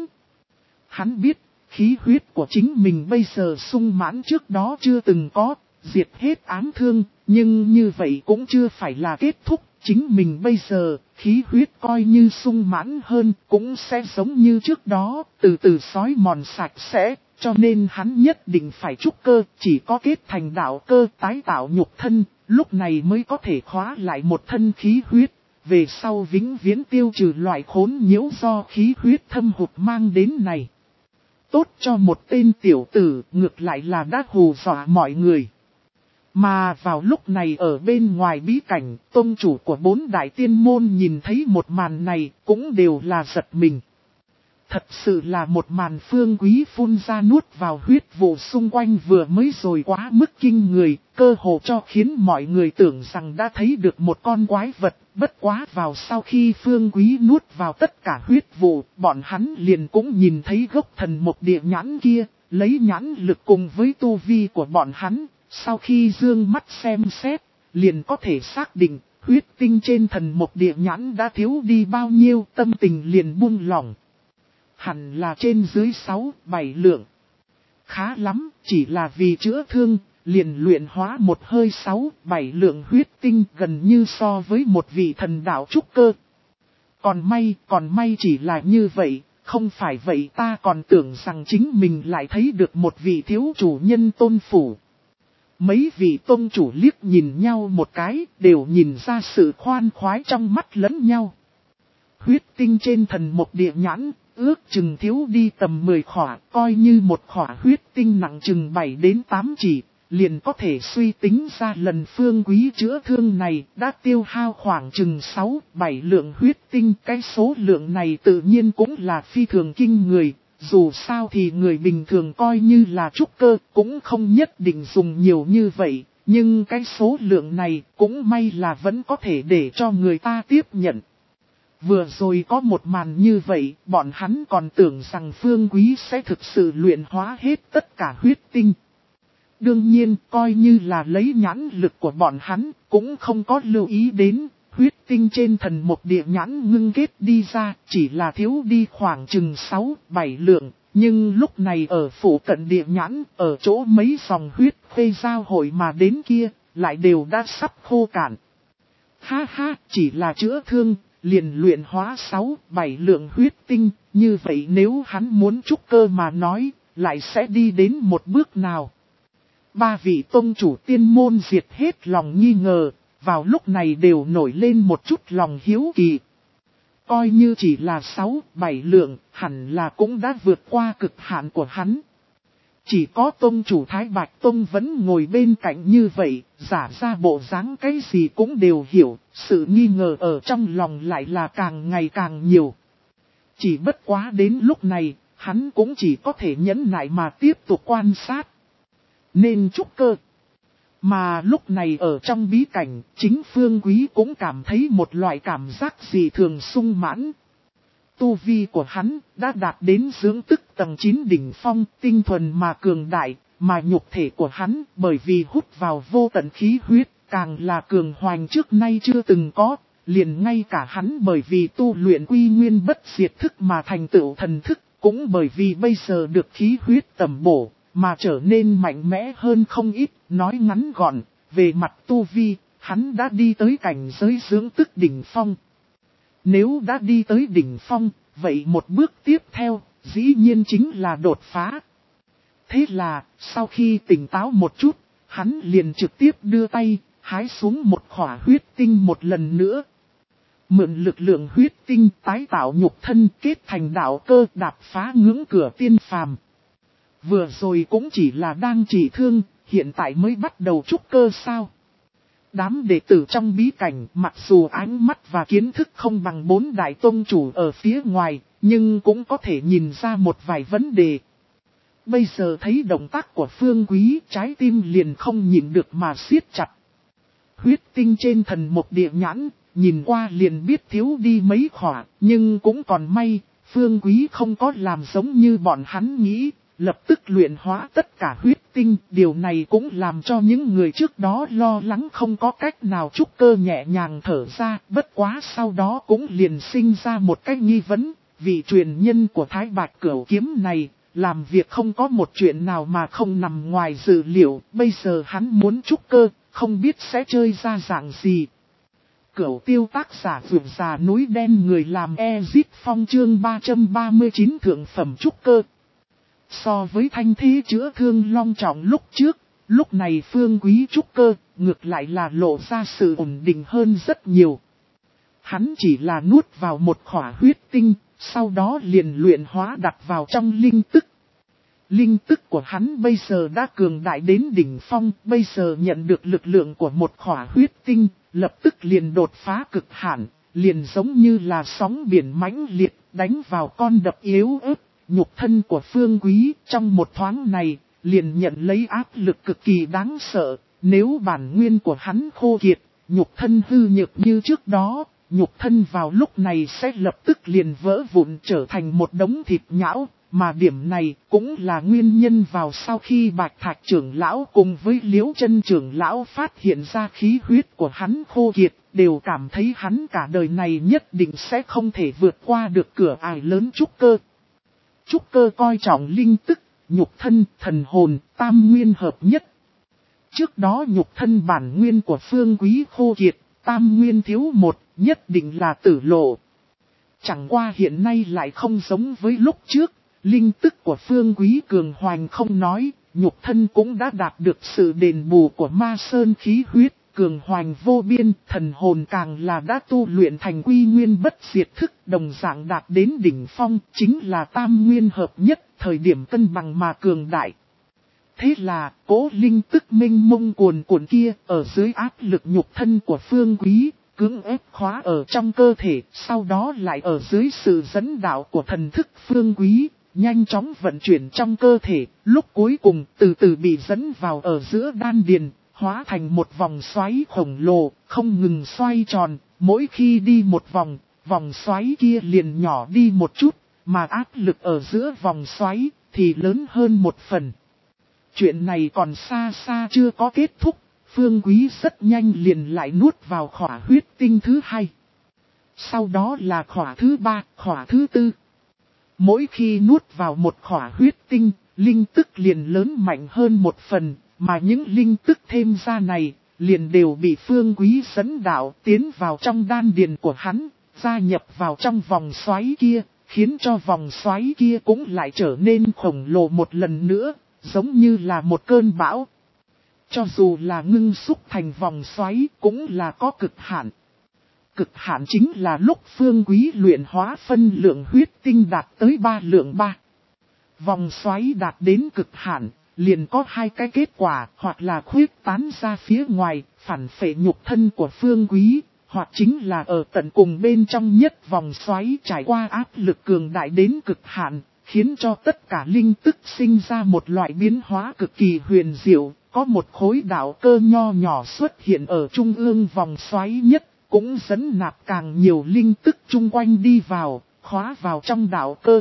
Hắn biết, khí huyết của chính mình bây giờ sung mãn trước đó chưa từng có, diệt hết ám thương, nhưng như vậy cũng chưa phải là kết thúc. Chính mình bây giờ, khí huyết coi như sung mãn hơn, cũng sẽ giống như trước đó, từ từ sói mòn sạch sẽ, cho nên hắn nhất định phải trúc cơ, chỉ có kết thành đạo cơ tái tạo nhục thân, lúc này mới có thể khóa lại một thân khí huyết, về sau vĩnh viễn tiêu trừ loại khốn nhiễu do khí huyết thâm hụt mang đến này. Tốt cho một tên tiểu tử, ngược lại là đã hù dọa mọi người. Mà vào lúc này ở bên ngoài bí cảnh, tông chủ của bốn đại tiên môn nhìn thấy một màn này, cũng đều là giật mình. Thật sự là một màn Phương Quý phun ra nuốt vào huyết vụ xung quanh vừa mới rồi quá mức kinh người, cơ hồ cho khiến mọi người tưởng rằng đã thấy được một con quái vật. Bất quá vào sau khi Phương Quý nuốt vào tất cả huyết vụ, bọn hắn liền cũng nhìn thấy gốc thần một địa nhãn kia, lấy nhãn lực cùng với tu vi của bọn hắn. Sau khi dương mắt xem xét, liền có thể xác định, huyết tinh trên thần một địa nhãn đã thiếu đi bao nhiêu, tâm tình liền buông lỏng. Hẳn là trên dưới sáu, bảy lượng. Khá lắm, chỉ là vì chữa thương, liền luyện hóa một hơi sáu, bảy lượng huyết tinh gần như so với một vị thần đạo trúc cơ. Còn may, còn may chỉ là như vậy, không phải vậy ta còn tưởng rằng chính mình lại thấy được một vị thiếu chủ nhân tôn phủ. Mấy vị tôn chủ liếc nhìn nhau một cái, đều nhìn ra sự khoan khoái trong mắt lẫn nhau. Huyết tinh trên thần một địa nhãn, ước chừng thiếu đi tầm mười khỏa, coi như một khỏa huyết tinh nặng chừng bảy đến tám chỉ, liền có thể suy tính ra lần Phương Quý chữa thương này đã tiêu hao khoảng chừng sáu, bảy lượng huyết tinh. Cái số lượng này tự nhiên cũng là phi thường kinh người, dù sao thì người bình thường coi như là trúc cơ cũng không nhất định dùng nhiều như vậy, nhưng cái số lượng này cũng may là vẫn có thể để cho người ta tiếp nhận. Vừa rồi có một màn như vậy, bọn hắn còn tưởng rằng Phương Quý sẽ thực sự luyện hóa hết tất cả huyết tinh. Đương nhiên, coi như là lấy nhãn lực của bọn hắn, cũng không có lưu ý đến, huyết tinh trên thần một địa nhãn ngưng kết đi ra, chỉ là thiếu đi khoảng chừng sáu, bảy lượng. Nhưng lúc này ở phủ cận địa nhãn, ở chỗ mấy dòng huyết phê giao hội mà đến kia, lại đều đã sắp khô cạn. Ha ha, chỉ là chữa thương, liền luyện hóa sáu, bảy lượng huyết tinh, như vậy nếu hắn muốn trúc cơ mà nói, lại sẽ đi đến một bước nào. Ba vị tông chủ tiên môn diệt hết lòng nghi ngờ, vào lúc này đều nổi lên một chút lòng hiếu kỳ. Coi như chỉ là sáu, bảy lượng, hẳn là cũng đã vượt qua cực hạn của hắn. Chỉ có tông chủ Thái Bạch Tông vẫn ngồi bên cạnh như vậy, giả ra bộ dáng cái gì cũng đều hiểu, sự nghi ngờ ở trong lòng lại là càng ngày càng nhiều. Chỉ bất quá đến lúc này, hắn cũng chỉ có thể nhẫn nại mà tiếp tục quan sát. Nên trúc cơ. Mà lúc này ở trong bí cảnh, chính Phương Quý cũng cảm thấy một loại cảm giác dị thường sung mãn. Tu vi của hắn đã đạt đến dưỡng tức tầng chín đỉnh phong, tinh thuần mà cường đại, mà nhục thể của hắn bởi vì hút vào vô tận khí huyết, càng là cường hoành trước nay chưa từng có, liền ngay cả hắn bởi vì tu luyện quy nguyên bất diệt thức mà thành tựu thần thức, cũng bởi vì bây giờ được khí huyết tầm bổ, mà trở nên mạnh mẽ hơn không ít. Nói ngắn gọn, về mặt tu vi, hắn đã đi tới cảnh giới dưỡng tức đỉnh phong. Nếu đã đi tới đỉnh phong, vậy một bước tiếp theo, dĩ nhiên chính là đột phá. Thế là, sau khi tỉnh táo một chút, hắn liền trực tiếp đưa tay, hái xuống một khỏa huyết tinh một lần nữa. Mượn lực lượng huyết tinh tái tạo nhục thân kết thành đạo cơ đạp phá ngưỡng cửa tiên phàm. Vừa rồi cũng chỉ là đang trị thương, hiện tại mới bắt đầu trúc cơ sao. Đám đệ tử trong bí cảnh mặc dù ánh mắt và kiến thức không bằng bốn đại tông chủ ở phía ngoài, nhưng cũng có thể nhìn ra một vài vấn đề. Bây giờ thấy động tác của Phương Quý, trái tim liền không nhịn được mà siết chặt. Huyết tinh trên thần một địa nhãn, nhìn qua liền biết thiếu đi mấy khỏa, nhưng cũng còn may, Phương Quý không có làm giống như bọn hắn nghĩ. Lập tức luyện hóa tất cả huyết tinh, điều này cũng làm cho những người trước đó lo lắng không có cách nào trúc cơ nhẹ nhàng thở ra, bất quá sau đó cũng liền sinh ra một cái nghi vấn, vị truyền nhân của Thái Bạch Cửu Kiếm này, làm việc không có một chuyện nào mà không nằm ngoài dự liệu, bây giờ hắn muốn trúc cơ, không biết sẽ chơi ra dạng gì. Cửu Tiêu tác giả vượt già núi đen người làm Ezit Phong chương ba trăm ba mươi chín thượng phẩm trúc cơ. So với thanh thế chữa thương long trọng lúc trước, lúc này Phương Quý trúc cơ, ngược lại là lộ ra sự ổn định hơn rất nhiều. Hắn chỉ là nuốt vào một khỏa huyết tinh, sau đó liền luyện hóa đặt vào trong linh tức. Linh tức của hắn bây giờ đã cường đại đến đỉnh phong, bây giờ nhận được lực lượng của một khỏa huyết tinh, lập tức liền đột phá cực hạn, liền giống như là sóng biển mãnh liệt, đánh vào con đập yếu ớt, nhục thân của Phương Quý trong một thoáng này, liền nhận lấy áp lực cực kỳ đáng sợ, nếu bản nguyên của hắn khô kiệt, nhục thân hư nhược như trước đó, nhục thân vào lúc này sẽ lập tức liền vỡ vụn trở thành một đống thịt nhão. Mà điểm này cũng là nguyên nhân vào sau khi Bạch Thạch trưởng lão cùng với Liễu Chân trưởng lão phát hiện ra khí huyết của hắn khô kiệt, đều cảm thấy hắn cả đời này nhất định sẽ không thể vượt qua được cửa ải lớn trúc cơ. Trúc cơ coi trọng linh tức, nhục thân, thần hồn, tam nguyên hợp nhất. Trước đó nhục thân bản nguyên của Phương Quý khô kiệt, tam nguyên thiếu một, nhất định là tử lộ. Chẳng qua hiện nay lại không giống với lúc trước. Linh tức của Phương Quý cường hoành không nói, nhục thân cũng đã đạt được sự đền bù của ma sơn khí huyết, cường hoành vô biên, thần hồn càng là đã tu luyện thành quy nguyên bất diệt thức, đồng dạng đạt đến đỉnh phong, chính là tam nguyên hợp nhất, thời điểm cân bằng mà cường đại. Thế là, cố linh tức minh mông cuồn cuộn kia, ở dưới áp lực nhục thân của Phương Quý, cưỡng ép khóa ở trong cơ thể, sau đó lại ở dưới sự dẫn đạo của thần thức Phương Quý. Nhanh chóng vận chuyển trong cơ thể, lúc cuối cùng từ từ bị dẫn vào ở giữa đan điền, hóa thành một vòng xoáy khổng lồ, không ngừng xoay tròn, mỗi khi đi một vòng, vòng xoáy kia liền nhỏ đi một chút, mà áp lực ở giữa vòng xoáy thì lớn hơn một phần. Chuyện này còn xa xa chưa có kết thúc, Phương Quý rất nhanh liền lại nuốt vào khỏa huyết tinh thứ hai. Sau đó là khỏa thứ ba, khỏa thứ tư. Mỗi khi nuốt vào một khỏa huyết tinh, linh tức liền lớn mạnh hơn một phần, mà những linh tức thêm ra này, liền đều bị Phương Quý dẫn đạo tiến vào trong đan điền của hắn, gia nhập vào trong vòng xoáy kia, khiến cho vòng xoáy kia cũng lại trở nên khổng lồ một lần nữa, giống như là một cơn bão. Cho dù là ngưng xúc thành vòng xoáy cũng là có cực hạn. Cực hạn chính là lúc Phương Quý luyện hóa phân lượng huyết tinh đạt tới ba lượng ba. Vòng xoáy đạt đến cực hạn, liền có hai cái kết quả, hoặc là khuyết tán ra phía ngoài, phản phệ nhục thân của Phương Quý, hoặc chính là ở tận cùng bên trong nhất vòng xoáy trải qua áp lực cường đại đến cực hạn, khiến cho tất cả linh tức sinh ra một loại biến hóa cực kỳ huyền diệu, có một khối đạo cơ nho nhỏ xuất hiện ở trung ương vòng xoáy nhất. Cũng dẫn nạp càng nhiều linh tức chung quanh đi vào, khóa vào trong đạo cơ.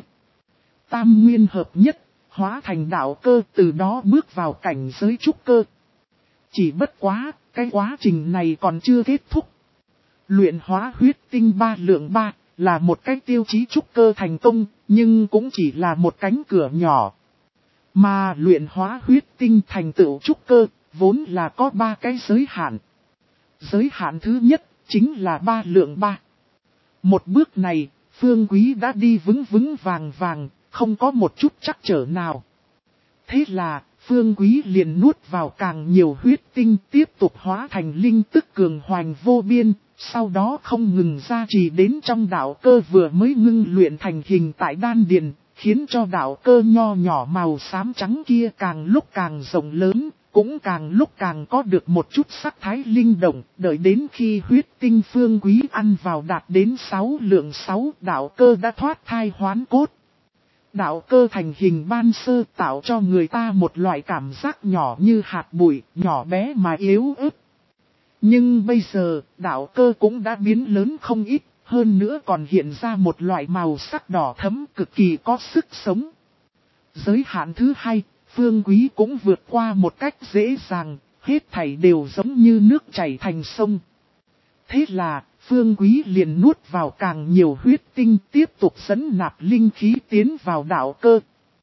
Tam nguyên hợp nhất, hóa thành đạo cơ từ đó bước vào cảnh giới trúc cơ. Chỉ bất quá, cái quá trình này còn chưa kết thúc. Luyện hóa huyết tinh ba lượng ba là một cái tiêu chí trúc cơ thành công, nhưng cũng chỉ là một cánh cửa nhỏ. Mà luyện hóa huyết tinh thành tựu trúc cơ, vốn là có ba cái giới hạn. Giới hạn thứ nhất chính là ba lượng ba. Một bước này, Phương Quý đã đi vững vững vàng vàng, không có một chút trắc trở nào. Thế là, Phương Quý liền nuốt vào càng nhiều huyết tinh tiếp tục hóa thành linh tức cường hoành vô biên, sau đó không ngừng gia trì đến trong đạo cơ vừa mới ngưng luyện thành hình tại đan điền, khiến cho đạo cơ nho nhỏ màu xám trắng kia càng lúc càng rộng lớn. Cũng càng lúc càng có được một chút sắc thái linh động, đợi đến khi huyết tinh Phương Quý ăn vào đạt đến sáu lượng sáu, đạo cơ đã thoát thai hoán cốt. Đạo cơ thành hình ban sơ tạo cho người ta một loại cảm giác nhỏ như hạt bụi, nhỏ bé mà yếu ớt. Nhưng bây giờ, đạo cơ cũng đã biến lớn không ít, hơn nữa còn hiện ra một loại màu sắc đỏ thẫm cực kỳ có sức sống. Giới hạn thứ hai. Phương Quý cũng vượt qua một cách dễ dàng, hết thảy đều giống như nước chảy thành sông. Thế là, Phương Quý liền nuốt vào càng nhiều huyết tinh tiếp tục dẫn nạp linh khí tiến vào đạo cơ.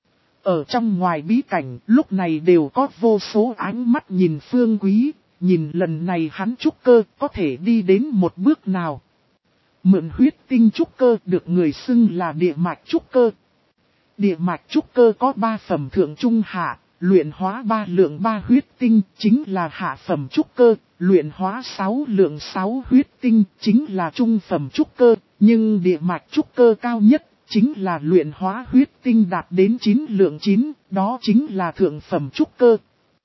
Ở trong ngoài bí cảnh, lúc này đều có vô số ánh mắt nhìn Phương Quý, nhìn lần này hắn trúc cơ có thể đi đến một bước nào. Mượn huyết tinh trúc cơ được người xưng là địa mạch trúc cơ. Địa mạch trúc cơ có ba phẩm thượng trung hạ, luyện hóa ba lượng ba huyết tinh chính là hạ phẩm trúc cơ, luyện hóa sáu lượng sáu huyết tinh chính là trung phẩm trúc cơ, nhưng địa mạch trúc cơ cao nhất chính là luyện hóa huyết tinh đạt đến chín lượng chín, đó chính là thượng phẩm trúc cơ.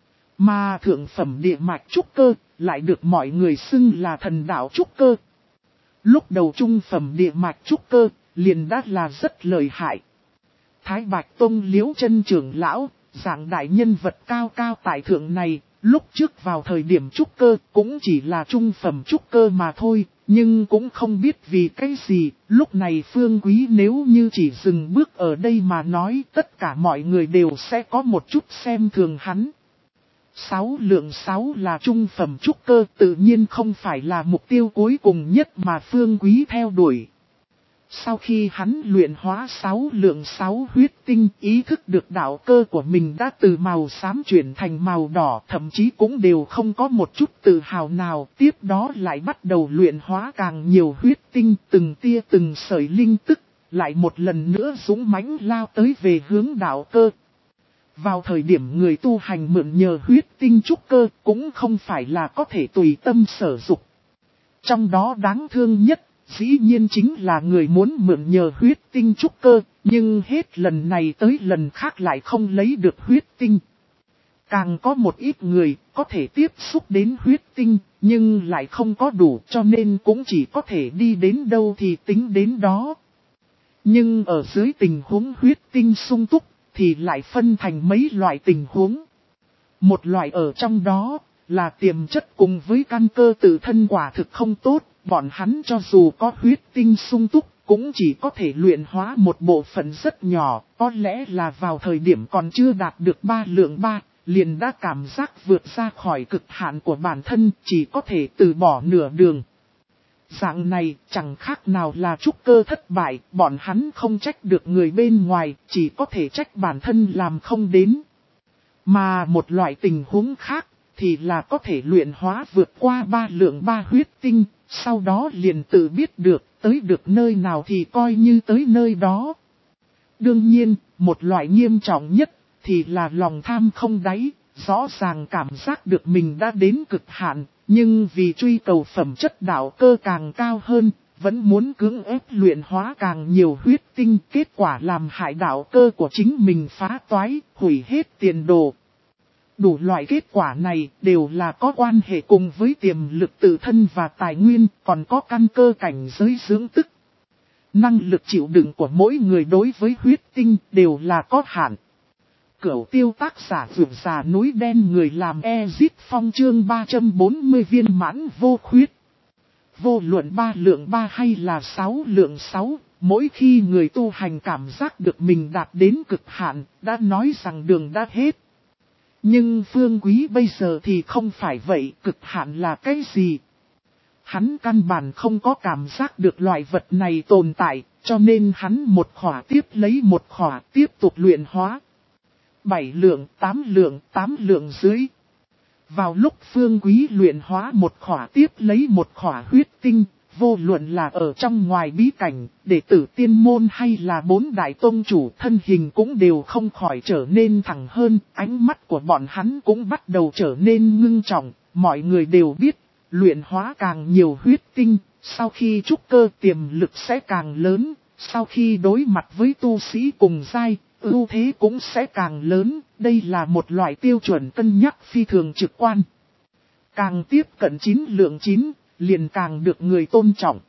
Mà thượng phẩm địa mạch trúc cơ lại được mọi người xưng là thần đạo trúc cơ. Lúc đầu trung phẩm địa mạch trúc cơ liền đã là rất lợi hại. Thái Bạch Tông Liễu Chân trưởng lão, dạng đại nhân vật cao cao tại thượng này, lúc trước vào thời điểm trúc cơ cũng chỉ là trung phẩm trúc cơ mà thôi, nhưng cũng không biết vì cái gì, lúc này Phương Quý nếu như chỉ dừng bước ở đây mà nói tất cả mọi người đều sẽ có một chút xem thường hắn. Sáu lượng sáu là trung phẩm trúc cơ tự nhiên không phải là mục tiêu cuối cùng nhất mà Phương Quý theo đuổi. Sau khi hắn luyện hóa sáu lượng sáu huyết tinh, ý thức được đạo cơ của mình đã từ màu xám chuyển thành màu đỏ, thậm chí cũng đều không có một chút tự hào nào, tiếp đó lại bắt đầu luyện hóa càng nhiều huyết tinh, từng tia từng sợi linh tức, lại một lần nữa dũng mãnh lao tới về hướng đạo cơ. Vào thời điểm người tu hành mượn nhờ huyết tinh trúc cơ cũng không phải là có thể tùy tâm sở dục. Trong đó đáng thương nhất, dĩ nhiên chính là người muốn mượn nhờ huyết tinh trúc cơ, nhưng hết lần này tới lần khác lại không lấy được huyết tinh. Càng có một ít người có thể tiếp xúc đến huyết tinh, nhưng lại không có đủ cho nên cũng chỉ có thể đi đến đâu thì tính đến đó. Nhưng ở dưới tình huống huyết tinh sung túc, thì lại phân thành mấy loại tình huống. Một loại ở trong đó là tiềm chất cùng với căn cơ tự thân quả thực không tốt, bọn hắn cho dù có huyết tinh sung túc cũng chỉ có thể luyện hóa một bộ phận rất nhỏ, có lẽ là vào thời điểm còn chưa đạt được ba lượng ba, liền đã cảm giác vượt ra khỏi cực hạn của bản thân, chỉ có thể từ bỏ nửa đường. Dạng này chẳng khác nào là trúc cơ thất bại, bọn hắn không trách được người bên ngoài, chỉ có thể trách bản thân làm không đến. Mà một loại tình huống khác, thì là có thể luyện hóa vượt qua ba lượng ba huyết tinh, sau đó liền tự biết được, tới được nơi nào thì coi như tới nơi đó. Đương nhiên, một loại nghiêm trọng nhất, thì là lòng tham không đáy, rõ ràng cảm giác được mình đã đến cực hạn. Nhưng vì truy cầu phẩm chất đạo cơ càng cao hơn, vẫn muốn cưỡng ép luyện hóa càng nhiều huyết tinh, kết quả làm hại đạo cơ của chính mình phá toái, hủy hết tiền đồ. Đủ loại kết quả này đều là có quan hệ cùng với tiềm lực tự thân và tài nguyên, còn có căn cơ cảnh giới dưỡng tức. Năng lực chịu đựng của mỗi người đối với huyết tinh đều là có hạn. Cửu tiêu tác giả vượt già núi đen người làm Ezit Phong chương ba trăm bốn mươi viên mãn vô khuyết. Vô luận ba lượng ba hay là sáu lượng sáu, mỗi khi người tu hành cảm giác được mình đạt đến cực hạn, đã nói rằng đường đã hết. Nhưng Phương Quý bây giờ thì không phải vậy, cực hạn là cái gì? Hắn căn bản không có cảm giác được loại vật này tồn tại, cho nên hắn một khỏa tiếp lấy một khỏa tiếp tục luyện hóa. Bảy lượng, tám lượng, tám lượng dưới. Vào lúc Phương Quý luyện hóa một khỏa tiếp lấy một khỏa huyết tinh, vô luận là ở trong ngoài bí cảnh, đệ tử tiên môn hay là bốn đại tông chủ thân hình cũng đều không khỏi trở nên thẳng hơn, ánh mắt của bọn hắn cũng bắt đầu trở nên ngưng trọng, mọi người đều biết, luyện hóa càng nhiều huyết tinh, sau khi trúc cơ tiềm lực sẽ càng lớn, sau khi đối mặt với tu sĩ cùng giai, ưu thế cũng sẽ càng lớn, đây là một loại tiêu chuẩn cân nhắc phi thường trực quan. Càng tiếp cận chín lượng chín, liền càng được người tôn trọng.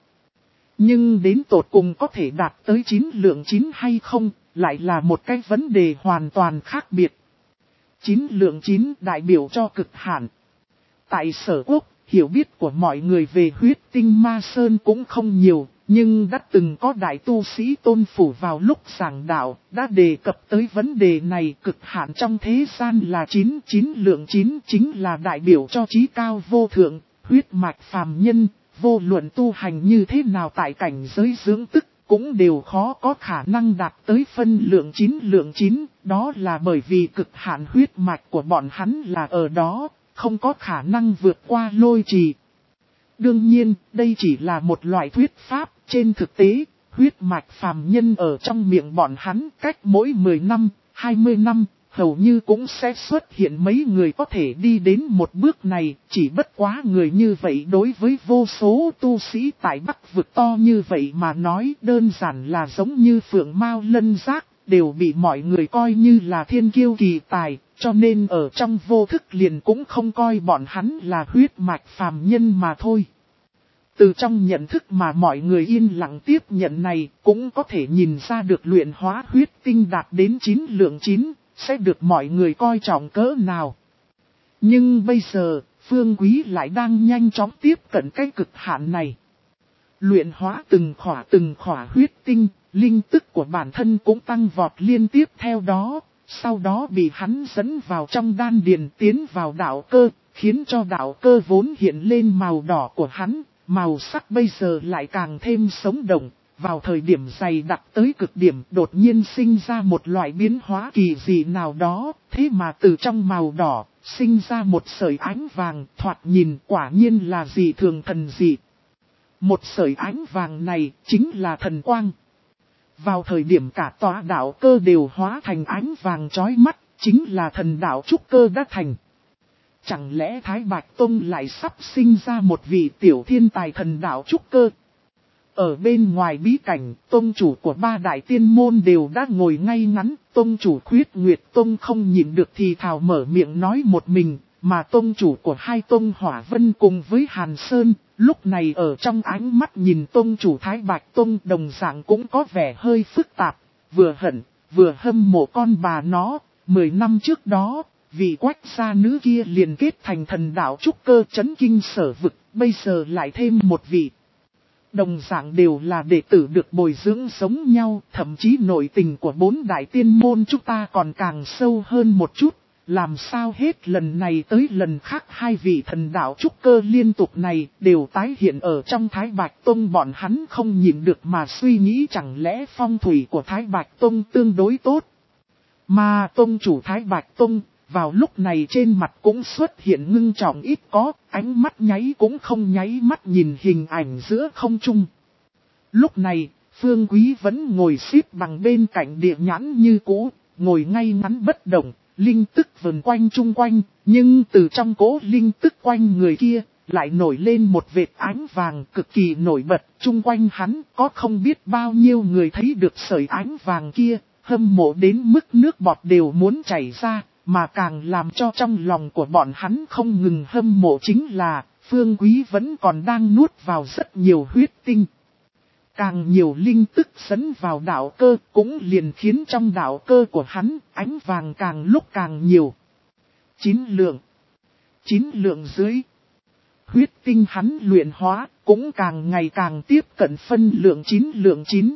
Nhưng đến tột cùng có thể đạt tới chín lượng chín hay không, lại là một cái vấn đề hoàn toàn khác biệt. chín lượng chín đại biểu cho cực hạn. Tại Sở Quốc, hiểu biết của mọi người về huyết tinh ma sơn cũng không nhiều. Nhưng đã từng có đại tu sĩ tôn phủ vào lúc giảng đạo, đã đề cập tới vấn đề này, cực hạn trong thế gian là chín, chín lượng chín chính là đại biểu cho trí cao vô thượng, huyết mạch phàm nhân, vô luận tu hành như thế nào tại cảnh giới dưỡng tức, cũng đều khó có khả năng đạt tới phân lượng chín lượng chín, đó là bởi vì cực hạn huyết mạch của bọn hắn là ở đó, không có khả năng vượt qua lôi trì. Đương nhiên, đây chỉ là một loại thuyết pháp, trên thực tế, huyết mạch phàm nhân ở trong miệng bọn hắn cách mỗi mười năm, hai mươi năm, hầu như cũng sẽ xuất hiện mấy người có thể đi đến một bước này, chỉ bất quá người như vậy đối với vô số tu sĩ tại Bắc vực to như vậy mà nói đơn giản là giống như phượng mao lân giác, đều bị mọi người coi như là thiên kiêu kỳ tài, cho nên ở trong vô thức liền cũng không coi bọn hắn là huyết mạch phàm nhân mà thôi. Từ trong nhận thức mà mọi người yên lặng tiếp nhận này cũng có thể nhìn ra được luyện hóa huyết tinh đạt đến chín lượng chín, sẽ được mọi người coi trọng cỡ nào. Nhưng bây giờ, Phương Quý lại đang nhanh chóng tiếp cận cái cực hạn này. Luyện hóa từng khỏa từng khỏa huyết tinh, linh tức của bản thân cũng tăng vọt liên tiếp theo đó, sau đó bị hắn dẫn vào trong đan điền tiến vào đạo cơ, khiến cho đạo cơ vốn hiện lên màu đỏ của hắn, màu sắc bây giờ lại càng thêm sống động. Vào thời điểm dày đặc tới cực điểm đột nhiên sinh ra một loại biến hóa kỳ dị nào đó, thế mà từ trong màu đỏ, sinh ra một sợi ánh vàng thoạt nhìn quả nhiên là dị thường thần dị. Một sợi ánh vàng này chính là thần quang. Vào thời điểm cả tòa đạo cơ đều hóa thành ánh vàng chói mắt, chính là thần đạo trúc cơ đã thành. Chẳng lẽ Thái Bạch Tông lại sắp sinh ra một vị tiểu thiên tài thần đạo trúc cơ? Ở bên ngoài bí cảnh, tông chủ của ba đại tiên môn đều đã ngồi ngay ngắn, tông chủ Khuyết Nguyệt Tông không nhịn được thì thào mở miệng nói một mình, mà tông chủ của hai tông Hỏa Vân cùng với Hàn Sơn, lúc này ở trong ánh mắt nhìn tông chủ Thái Bạch Tông đồng dạng cũng có vẻ hơi phức tạp, vừa hận, vừa hâm mộ con bà nó, mười năm trước đó, vị Quách gia nữ kia liền kết thành thần đạo trúc cơ chấn kinh sở vực, bây giờ lại thêm một vị. Đồng dạng đều là đệ tử được bồi dưỡng giống nhau, thậm chí nội tình của bốn đại tiên môn chúng ta còn càng sâu hơn một chút. Làm sao hết lần này tới lần khác hai vị thần đạo trúc cơ liên tục này đều tái hiện ở trong Thái Bạch Tông, bọn hắn không nhìn được mà suy nghĩ chẳng lẽ phong thủy của Thái Bạch Tông tương đối tốt. Mà Tông chủ Thái Bạch Tông vào lúc này trên mặt cũng xuất hiện ngưng trọng ít có, ánh mắt nháy cũng không nháy mắt nhìn hình ảnh giữa không trung. Lúc này, Phương Quý vẫn ngồi xếp bằng bên cạnh địa nhãn như cũ, ngồi ngay ngắn bất động, linh tức vần quanh chung quanh, nhưng từ trong cỗ linh tức quanh người kia, lại nổi lên một vệt ánh vàng cực kỳ nổi bật, chung quanh hắn có không biết bao nhiêu người thấy được sợi ánh vàng kia, hâm mộ đến mức nước bọt đều muốn chảy ra. Mà càng làm cho trong lòng của bọn hắn không ngừng hâm mộ chính là, Phương Quý vẫn còn đang nuốt vào rất nhiều huyết tinh. Càng nhiều linh tức dẫn vào đạo cơ cũng liền khiến trong đạo cơ của hắn ánh vàng càng lúc càng nhiều. Chín lượng. Chín lượng dưới. Huyết tinh hắn luyện hóa cũng càng ngày càng tiếp cận phân lượng chín lượng chín.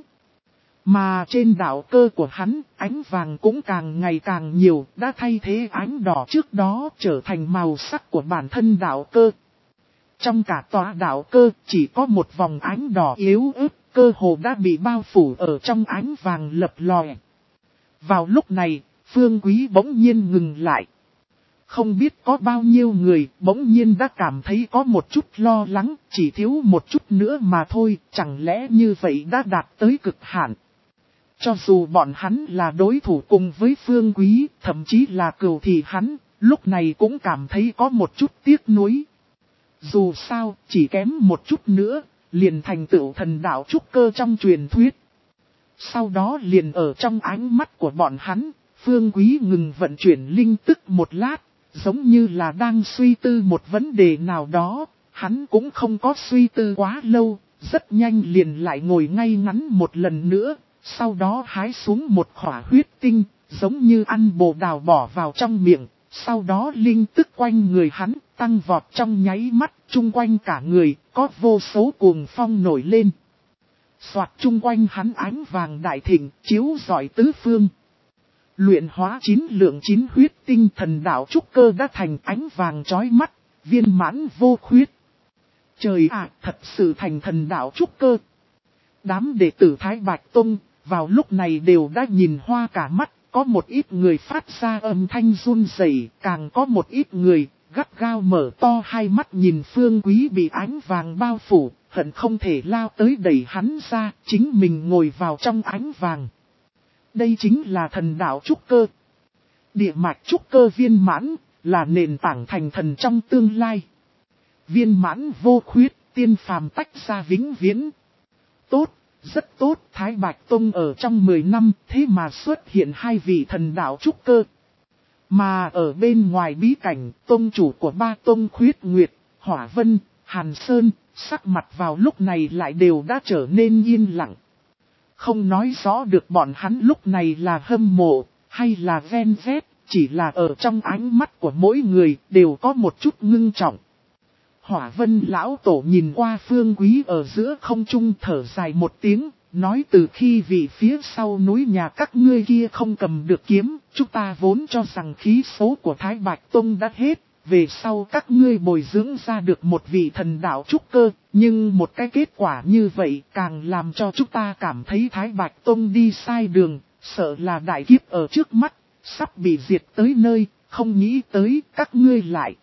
Mà trên đạo cơ của hắn, ánh vàng cũng càng ngày càng nhiều, đã thay thế ánh đỏ trước đó trở thành màu sắc của bản thân đạo cơ. Trong cả tòa đạo cơ, chỉ có một vòng ánh đỏ yếu ớt, cơ hồ đã bị bao phủ ở trong ánh vàng lập lòe. Vào lúc này, Phương Quý bỗng nhiên ngừng lại. Không biết có bao nhiêu người bỗng nhiên đã cảm thấy có một chút lo lắng, chỉ thiếu một chút nữa mà thôi, chẳng lẽ như vậy đã đạt tới cực hạn. Cho dù bọn hắn là đối thủ cùng với Phương Quý, thậm chí là cừu thì hắn, lúc này cũng cảm thấy có một chút tiếc nuối. Dù sao, chỉ kém một chút nữa, liền thành tựu thần đạo trúc cơ trong truyền thuyết. Sau đó liền ở trong ánh mắt của bọn hắn, Phương Quý ngừng vận chuyển linh tức một lát, giống như là đang suy tư một vấn đề nào đó, hắn cũng không có suy tư quá lâu, rất nhanh liền lại ngồi ngay ngắn một lần nữa. Sau đó hái xuống một khỏa huyết tinh, giống như ăn bồ đào bỏ vào trong miệng, sau đó linh tức quanh người hắn tăng vọt trong nháy mắt, chung quanh cả người, có vô số cuồng phong nổi lên. Soạt chung quanh hắn ánh vàng đại thịnh, chiếu rọi tứ phương. Luyện hóa chín lượng chín huyết tinh thần đạo trúc cơ đã thành ánh vàng chói mắt, viên mãn vô khuyết. Trời ạ, thật sự thành thần đạo trúc cơ. Đám đệ tử Thái Bạch Tông vào lúc này đều đã nhìn hoa cả mắt, có một ít người phát ra âm thanh run rẩy, càng có một ít người gắt gao mở to hai mắt nhìn Phương Quý bị ánh vàng bao phủ, hận không thể lao tới đẩy hắn ra, chính mình ngồi vào trong ánh vàng. Đây chính là thần đạo trúc cơ. Địa mạch trúc cơ viên mãn, là nền tảng thành thần trong tương lai. Viên mãn vô khuyết, tiên phàm tách ra vĩnh viễn. Tốt, rất tốt, Thái Bạch Tông ở trong mười năm, thế mà xuất hiện hai vị thần đạo trúc cơ. Mà ở bên ngoài bí cảnh, tông chủ của ba tông Khuyết Nguyệt, Hỏa Vân, Hàn Sơn, sắc mặt vào lúc này lại đều đã trở nên yên lặng. Không nói rõ được bọn hắn lúc này là hâm mộ, hay là ven vét, chỉ là ở trong ánh mắt của mỗi người đều có một chút ngưng trọng. Hỏa Vân lão tổ nhìn qua Phương Quý ở giữa không trung thở dài một tiếng, nói từ khi vị phía sau núi nhà các ngươi kia không cầm được kiếm, chúng ta vốn cho rằng khí số của Thái Bạch Tông đã hết, về sau các ngươi bồi dưỡng ra được một vị thần đạo trúc cơ, nhưng một cái kết quả như vậy càng làm cho chúng ta cảm thấy Thái Bạch Tông đi sai đường, sợ là đại kiếp ở trước mắt, sắp bị diệt tới nơi, không nghĩ tới các ngươi lại.